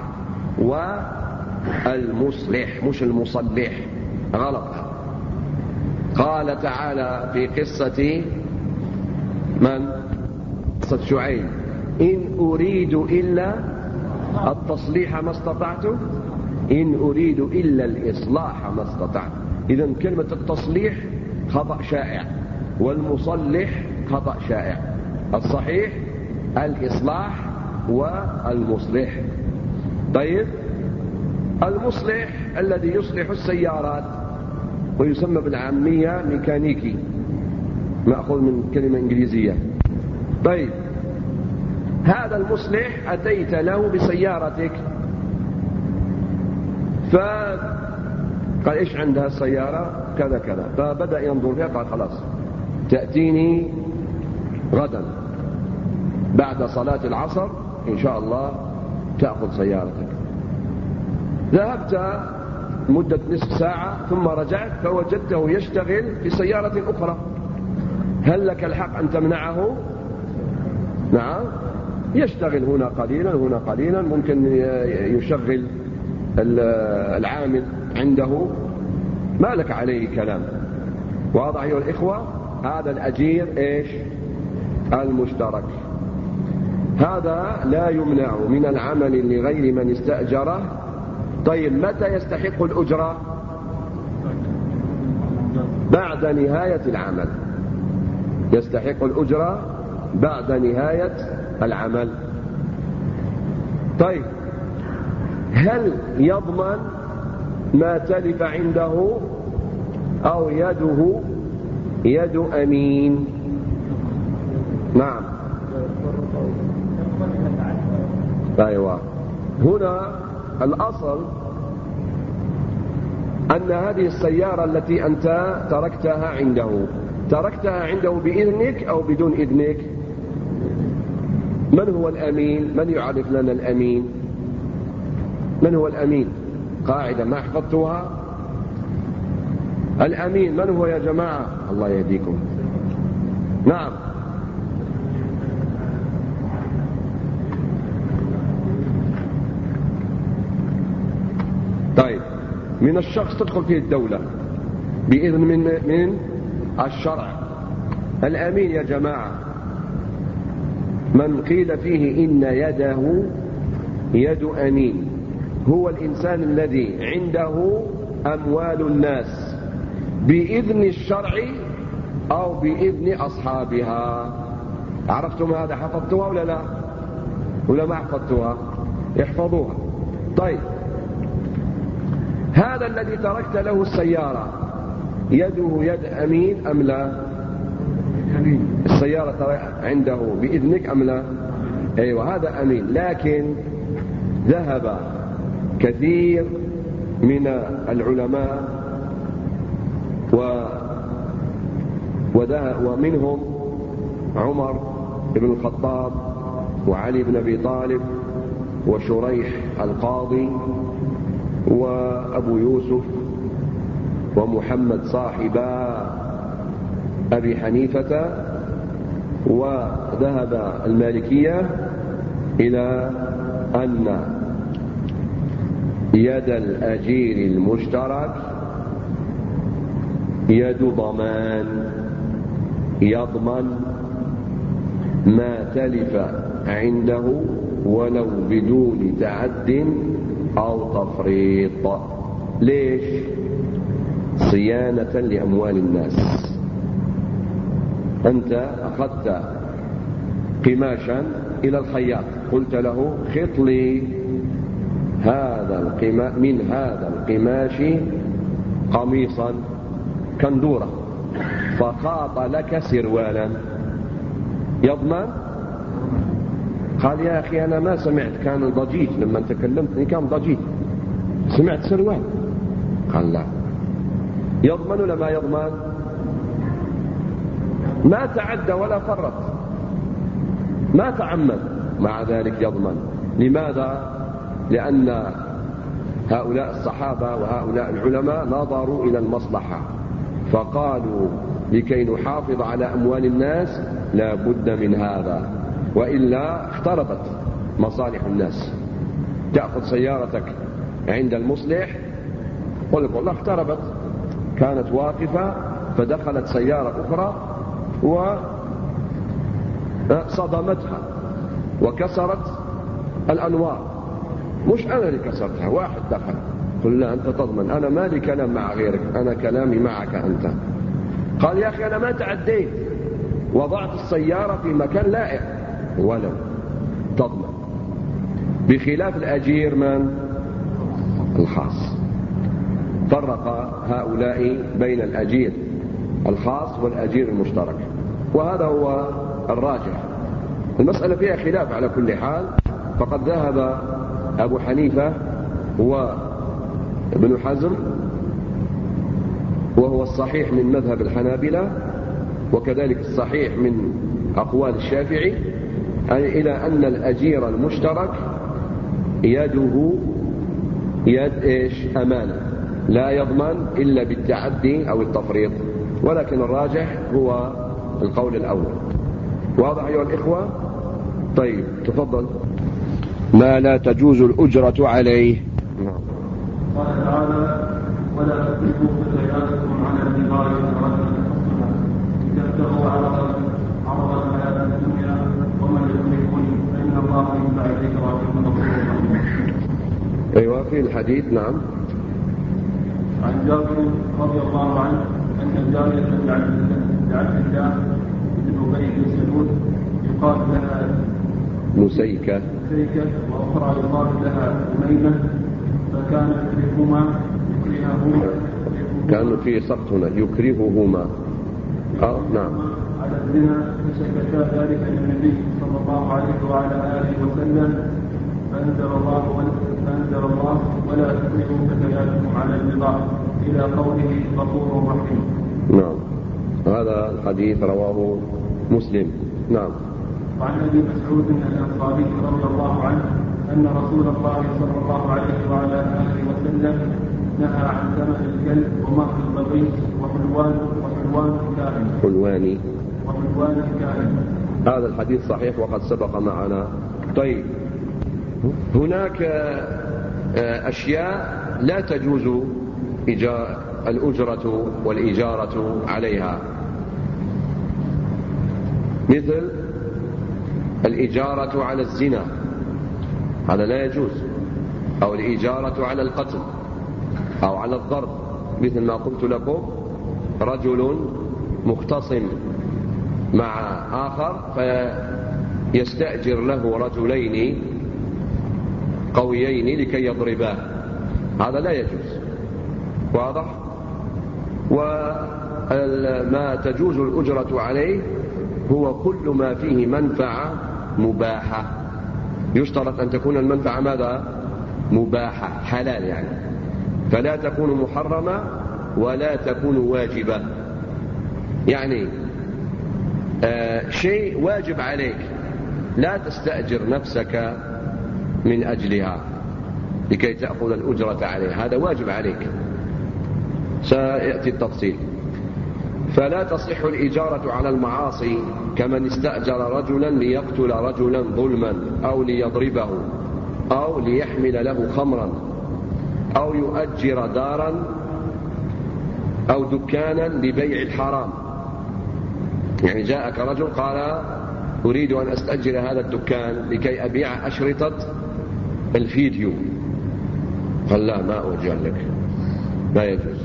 والمصلح مش المصلح، غلط. قال تعالى في قصة من؟ قصة شعيب: إن أريد إلا التصليح ما استطعت، إن أريد إلا الإصلاح ما استطعت. إذن كلمة التصليح خطأ شائع، والمصلح خطأ شائع. الصحيح الإصلاح والمصلح. طيب، المصلح الذي يصلح السيارات ويسمى بالعامية ميكانيكي، مأخوذ من كلمة إنجليزية. طيب، هذا المصلح أتيت له بسيارتك، فقال إيش عندها السيارة؟ كذا كذا، فبدأ ينظر فيها، قال خلاص تأتيني غدا بعد صلاة العصر إن شاء الله تأخذ سيارتك. ذهبت مدة نصف ساعة ثم رجعت فوجدته يشتغل في سيارة أخرى، هل لك الحق أن تمنعه؟ نعم، يشتغل هنا قليلا هنا قليلا، ممكن يشغل العامل عنده، ما لك عليه كلام. واضح أيها الإخوة؟ هذا الأجير إيش؟ المشترك. هذا لا يمنع من العمل لغير من استأجره. طيب متى يستحق الأجرة؟ بعد نهاية العمل. يستحق الأجرة بعد نهاية العمل. طيب هل يضمن ما تلف عنده أو يده يد أمين؟ نعم. أيوة. هنا الأصل أن هذه السيارة التي أنت تركتها عنده بإذنك أو بدون إذنك؟ من هو الأمين؟ من يعرف لنا الأمين؟ من هو الأمين؟ قاعدة ما حفظتها. الأمين من هو يا جماعة؟ الله يهديكم. نعم. طيب من الشخص تدخل فيه الدولة بإذن من الشرع. الأمين يا جماعة من قيل فيه إن يده يد أمين هو الإنسان الذي عنده أموال الناس بإذن الشرع أو بإذن أصحابها. عرفتم هذا؟ حفظتوها ولا لا؟ ولا ما حفظتوها؟ احفظوها. طيب هذا الذي تركت له السيارة يده يد أمين أم لا؟ السيارة عنده بإذنك أم لا؟ أيوة هذا أمين. لكن ذهب كثير من العلماء ومنهم عمر بن الخطاب وعلي بن أبي طالب وشريح القاضي وأبو يوسف ومحمد صاحبا أبي حنيفة، وذهب المالكية إلى أن يد الأجير المشترك يد ضمان، يضمن ما تلف عنده ولو بدون تعد أو تفريط. ليش؟ صيانة لأموال الناس. أنت أخذت قماشا إلى الخياط، قلت له خط لي من هذا القماش قميصا كندورة، فخاط لك سروالا، يضمن؟ قال يا أخي أنا ما سمعت، كان ضجيج لما أنت كلمتني كان ضجيج، سمعت سروال. قال لا. يضمن ولا ما يضمن؟ ما تعدى ولا فرط، ما تعمد، مع ذلك يضمن. لماذا؟ لأن هؤلاء الصحابة وهؤلاء العلماء نظروا إلى المصلحة فقالوا لكي نحافظ على أموال الناس لا بد من هذا، وإلا اختربت مصالح الناس. تأخذ سيارتك عند المصلح، قل والله اختربت، كانت واقفة فدخلت سيارة أخرى وصدمتها وكسرت الأنوار. مش أنا اللي كسرتها، واحد دخل. قل لا أنت تضمن، أنا ما لي كلام مع غيرك، أنا كلامي معك أنت. قال يا أخي أنا ما تعديت، وضعت السيارة في مكان لائق، ولو تضمن. بخلاف الأجير من؟ الخاص. فرق هؤلاء بين الأجير الخاص والأجير المشترك، وهذا هو الراجح. المسألة فيها خلاف على كل حال. فقد ذهب أبو حنيفة وابن حزم، وهو الصحيح من مذهب الحنابلة، وكذلك الصحيح من أقوال الشافعي، إلى أن الأجير المشترك يده يد إيش؟ أمانة، لا يضمن إلا بالتعدي أو التفريط. ولكن الراجح هو القول الأول. واضح أيها الإخوة؟ طيب تفضل. ما لا تجوز الأجرة عليه. قال تعالى ولا تكذبوا بخيراتكم على الكبار لتبتغوا عرض الحياة الدنيا ومن يكن وفي الحديث نعم عن جابر رضي الله عنه أن جارية لعبد الله بن أبي بن سلول يقال لها مسيكة وأخرى يقال لها أميمة، فكان يكرههما كانوا في سقط هنا يكرههما نعم على الزنا، فشكتا ذلك للنبي صلى الله عليه وعلى آله وسلم، فأنزل الله ولا تكرهوا فتياتكم على البغاء إلى قوله غفور رحيم. نعم هذا الحديث رواه مسلم. نعم. وعن ابي مسعود الانصاري رضي الله عنه ان رسول الله صلى الله عليه وعلى اله وسلم نهى عن ثمن الكلب ومهر البغي وحلوان الكاهن. هذا الحديث صحيح وقد سبق معنا. طيب هناك أشياء لا تجوز الأجرة والإجارة عليها، مثل الإجارة على الزنا، هذا لا يجوز، أو الإجارة على القتل أو على الضرب، مثل ما قلت لكم رجل مختصم مع آخر فيستأجر له رجلين قويين لكي يضرباه، هذا لا يجوز، واضح؟ وما تجوز الأجرة عليه هو كل ما فيه منفعة مباحة، يشترط أن تكون المنفعة ماذا؟ مباحة، حلال يعني، فلا تكون محرمة ولا تكون واجبة. يعني شيء واجب عليك لا تستأجر نفسك من أجلها لكي تأخذ الأجرة عليه، هذا واجب عليك، سيأتي التفصيل. فلا تصح الإجارة على المعاصي كمن استأجر رجلا ليقتل رجلا ظلما أو ليضربه أو ليحمل له خمرا أو يؤجر دارا أو دكانا لبيع الحرام. يعني جاءك رجل قال أريد أن أستأجر هذا الدكان لكي أبيع أشرطة الفيديو، قال لا ما أؤجر لك، لا يجوز.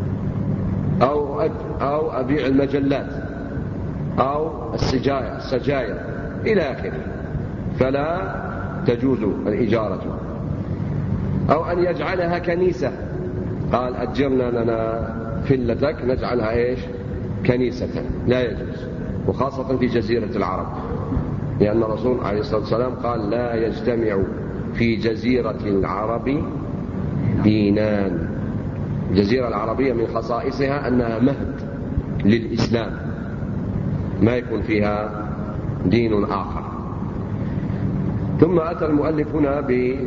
أو أبيع المجلات أو السجاير إلى آخره، فلا تجوز الإجارة. أو أن يجعلها كنيسة، قال أجرنا لنا فلتك نجعلها إيش؟ كنيسة، لا يجوز، وخاصة في جزيرة العرب، لأن الرسول عليه الصلاة والسلام قال لا يجتمع في جزيرة العرب دينان. الجزيرة العربية من خصائصها أنها مهد للإسلام، ما يكون فيها دين آخر. ثم أتى المؤلف هنا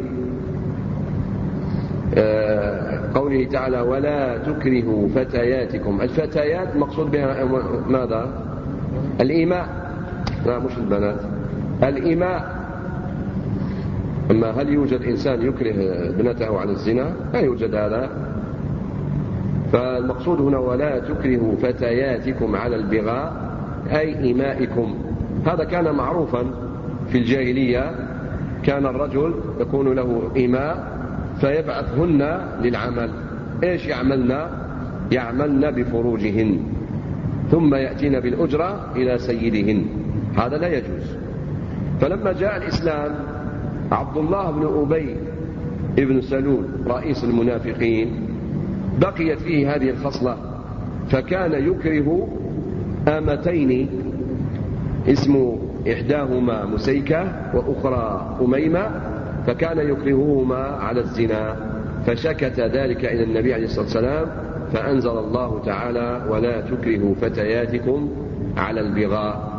بقوله تعالى ولا تكرهوا فتياتكم. الفتيات مقصود بها ماذا؟ الإيماء، لا مش البنات، الإيماء. أما هل يوجد إنسان يكره ابنته على الزنا؟ لا يوجد هذا. فالمقصود هنا ولا تكرهوا فتياتكم على البغاء أي إيمائكم. هذا كان معروفا في الجاهلية، كان الرجل يكون له إيماء فيبعثهن للعمل. إيش يعملن بفروجهن ثم يأتين بالأجرة إلى سيدهن، هذا لا يجوز. فلما جاء الإسلام عبد الله بن أبي بن سلول رئيس المنافقين بقيت فيه هذه الخصلة، فكان يكره أمتين اسم إحداهما مسيكة وأخرى أميمة، فكان يكرههما على الزنا، فشكت ذلك إلى النبي عليه الصلاة والسلام، فأنزل الله تعالى ولا تكرهوا فتياتكم على البغاء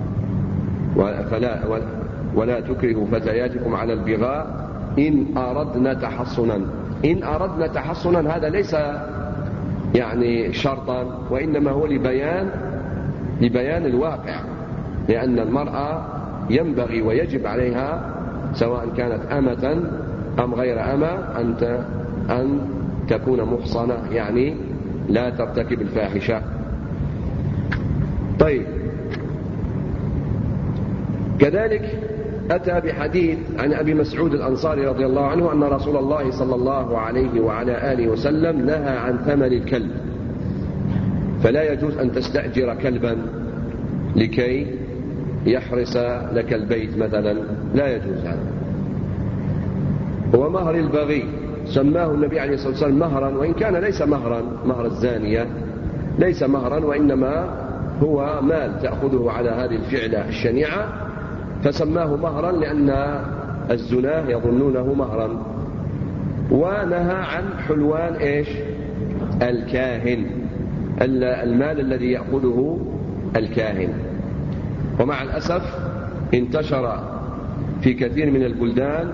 ولا تكرهوا فتياتكم على البغاء إن أردنا تحصنا. إن أردنا تحصنا هذا ليس يعني شرطا، وإنما هو لبيان الواقع، لأن المرأة ينبغي ويجب عليها سواء كانت أمة أم غير أمة أن تكون محصنة، يعني لا ترتكب الفاحشة. طيب كذلك أتى بحديث عن أبي مسعود الأنصاري رضي الله عنه أن رسول الله صلى الله عليه وعلى آله وسلم نهى عن ثمن الكلب، فلا يجوز أن تستأجر كلبا لكي يحرس لك البيت مثلا، لا يجوز هذا. ومهر البغي سماه النبي عليه الصلاة والسلام مهرا، وإن كان ليس مهرا، مهر الزانية ليس مهرا، وإنما هو مال تأخذه على هذه الفعلة الشنيعة، فسماه مهرا لأن الزناه يظنونه مهرا. ونهى عن حلوان الكاهن، المال الذي يأخذه الكاهن. ومع الأسف انتشر في كثير من البلدان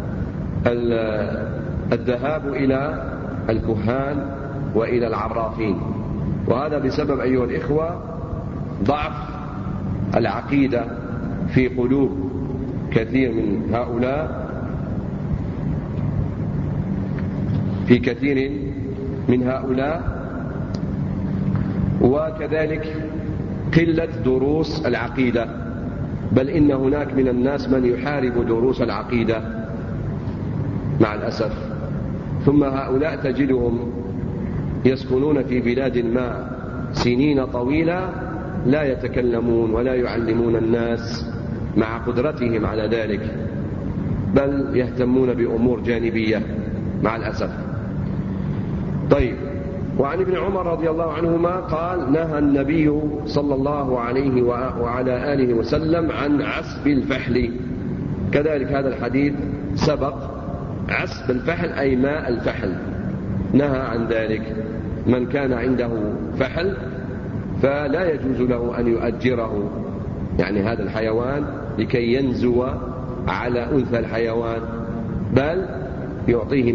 الذهاب إلى الكهان وإلى العرافين، وهذا بسبب أيها الإخوة ضعف العقيدة في قلوب كثير من هؤلاء، وكذلك قلة دروس العقيدة، بل إن هناك من الناس من يحارب دروس العقيدة مع الأسف. ثم هؤلاء تجدهم يسكنون في بلاد ما سنين طويلة لا يتكلمون ولا يعلمون الناس مع قدرتهم على ذلك، بل يهتمون بأمور جانبية مع الأسف. طيب، وعن ابن عمر رضي الله عنهما قال نهى النبي صلى الله عليه وعلى آله وسلم عن عسب الفحل، كذلك هذا الحديث سبق. عسب الفحل أي ماء الفحل، نهى عن ذلك. من كان عنده فحل فلا يجوز له أن يؤجره، يعني هذا الحيوان لكي ينزو على أنثى الحيوان، بل يعطيه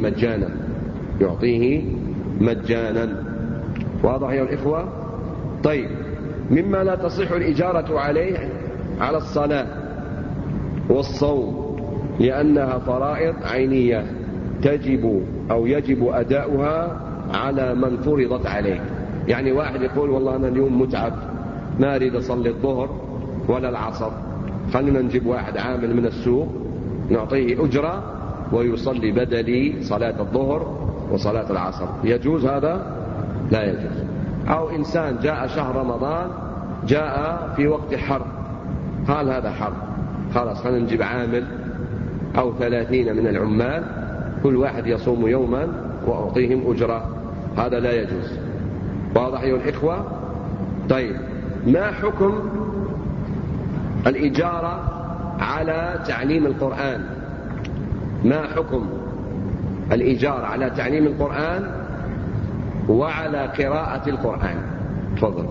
مجانا. واضح يا الإخوة؟ طيب، مما لا تصح الإجارة عليه على الصلاة والصوم، لأنها فرائض عينية يجب أداؤها على من فرضت عليه. يعني واحد يقول والله أنا اليوم متعب، ما أريد أصلي الظهر ولا العصر، خلينا نجيب واحد عامل من السوق نعطيه أجرة ويصلي بدلي صلاة الظهر وصلاة العصر، يجوز هذا؟ لا يجوز. أو إنسان جاء شهر رمضان جاء في وقت حر، قال هذا حر، خلاص خلينا نجيب عامل أو 30 من العمال كل واحد يصوم يوما وأعطيهم أجرة، هذا لا يجوز. واضح يا الإخوة؟ طيب، ما حكم الإجارة على تعليم القرآن؟ ما حكم الإجارة على تعليم القرآن وعلى قراءة القرآن؟ تفضل.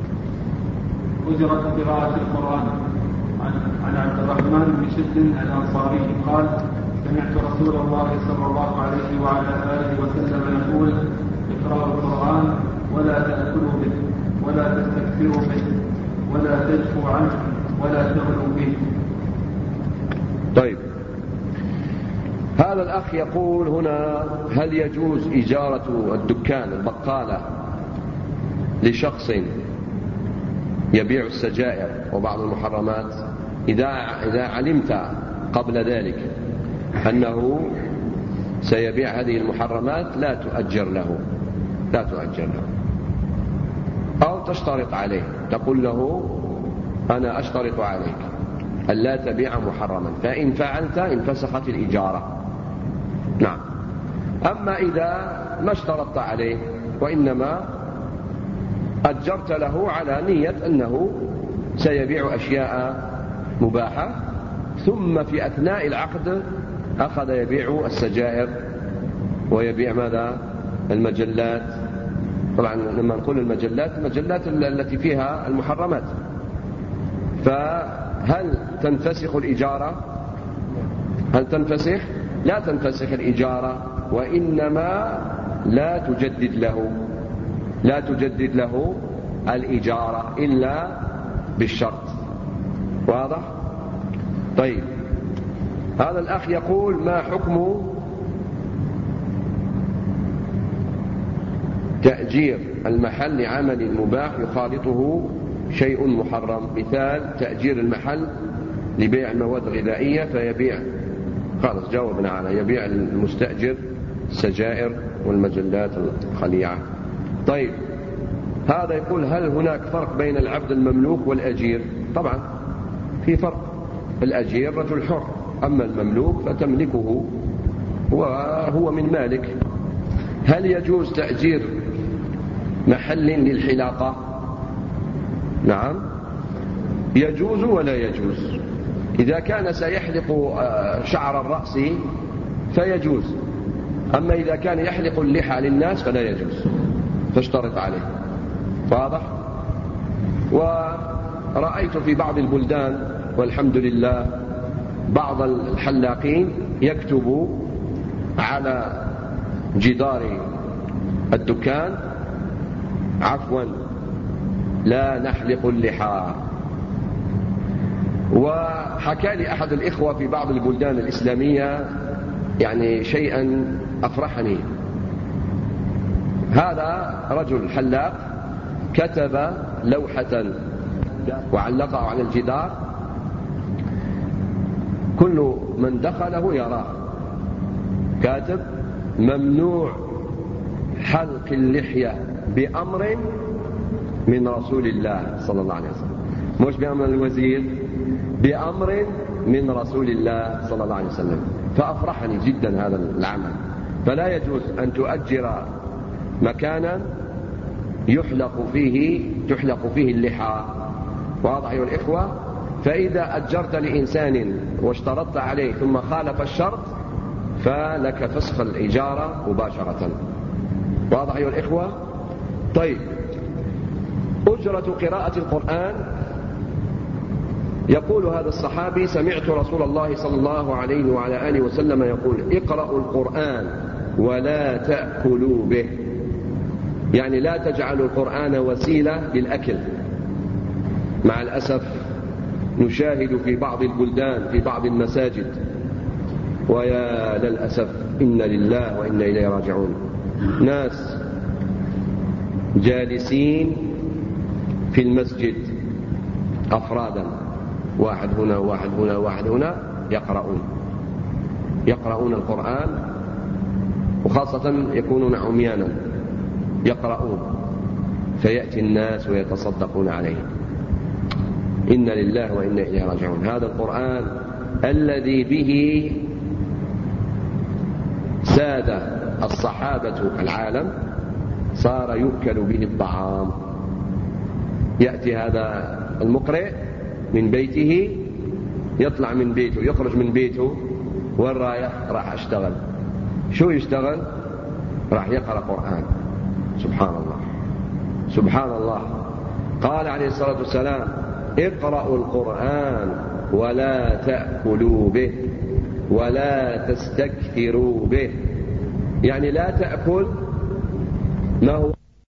أجرة قراءة القرآن. عن عبد الرحمن بن شد الأنصاري قال سمعت رسول الله صلى الله عليه وعلى آله وسلم يقول اقرأوا القرآن ولا تأكلوا به ولا تستكثروا به ولا تجفوا عنه ولا تغلوا به. طيب، هذا الأخ يقول هنا هل يجوز إجارة الدكان البقالة لشخص يبيع السجائر وبعض المحرمات إذا علمت قبل ذلك أنه سيبيع هذه المحرمات لا تؤجر له، أو تشترط عليه، تقول له أنا أشترط عليك ألا تبيع محرما، فإن فعلت انفسخت الإجارة. نعم. أما إذا ما اشترطت عليه وإنما أجرت له على نية أنه سيبيع أشياء مباحة، ثم في أثناء العقد أخذ يبيع السجائر ويبيع ماذا؟ المجلات. طبعا لما نقول المجلات التي فيها المحرمات، فهل تنفسخ الإجارة؟ هل تنفسخ؟ لا تنفسخ الإجارة، وإنما لا تجدد له الإجارة إلا بالشرط. واضح؟ طيب، هذا الأخ يقول ما حكم تأجير المحل لعمل مباح يخالطه شيء محرم؟ مثال تأجير المحل لبيع المواد الغذائية فيبيع، خلاص جاوبنا على يبيع المستأجر السجائر والمجلات الخليعة. طيب هذا يقول هل هناك فرق بين العبد المملوك والأجير؟ طبعا في فرق. الأجير رجل حر، أما المملوك فتملكه وهو من مالك. هل يجوز تأجير محل للحلاقة؟ نعم يجوز ولا يجوز. إذا كان سيحلق شعر الرأس فيجوز، أما إذا كان يحلق اللحى للناس فلا يجوز، فاشترط عليه. واضح؟ ورأيت في بعض البلدان والحمد لله بعض الحلاقين يكتب على جدار الدكان عفوا لا نحلق اللحى. وحكى لي أحد الإخوة في بعض البلدان الإسلامية يعني شيئا أفرحني. هذا رجل حلاق كتب لوحة وعلقها على الجدار، كل من دخله يراه، كاتب ممنوع حلق اللحية بأمر من رسول الله صلى الله عليه وسلم، مش بأمر الوزير، بأمر من رسول الله صلى الله عليه وسلم. فأفرحني جدا هذا العمل. فلا يجوز أن تؤجر مكانا تحلق فيه اللحى. واضح أيها الإخوة؟ فإذا أجرت لإنسان واشترطت عليه ثم خالف الشرط فلك فسخ الإجارة مباشرة. واضح أيها الإخوة؟ طيب أجرة قراءة القرآن. يقول هذا الصحابي سمعت رسول الله صلى الله عليه وعلى آله وسلم يقول اقرأوا القرآن ولا تأكلوا به، يعني لا تجعلوا القرآن وسيلة للأكل. مع الأسف نشاهد في بعض البلدان في بعض المساجد، ويا للأسف إنا لله وإنا إليه راجعون، ناس جالسين في المسجد أفرادا، واحد هنا واحد هنا واحد هنا، يقرؤون القرآن، وخاصة يكونون عميانا يقرؤون، فيأتي الناس ويتصدقون عليه. إنا لله وإنا إليه راجعون. هذا القرآن الذي به ساد الصحابة العالم صار يؤكل به الطعام. يأتي هذا المقرئ من بيته، يطلع من بيته، يخرج من بيته، وين راح أشتغل؟ شو يشتغل؟ راح يقرأ قرآن. سبحان الله سبحان الله. قال عليه الصلاة والسلام اقرأوا القرآن ولا تأكلوا به ولا تستكثروا به، يعني لا تأكل ما هو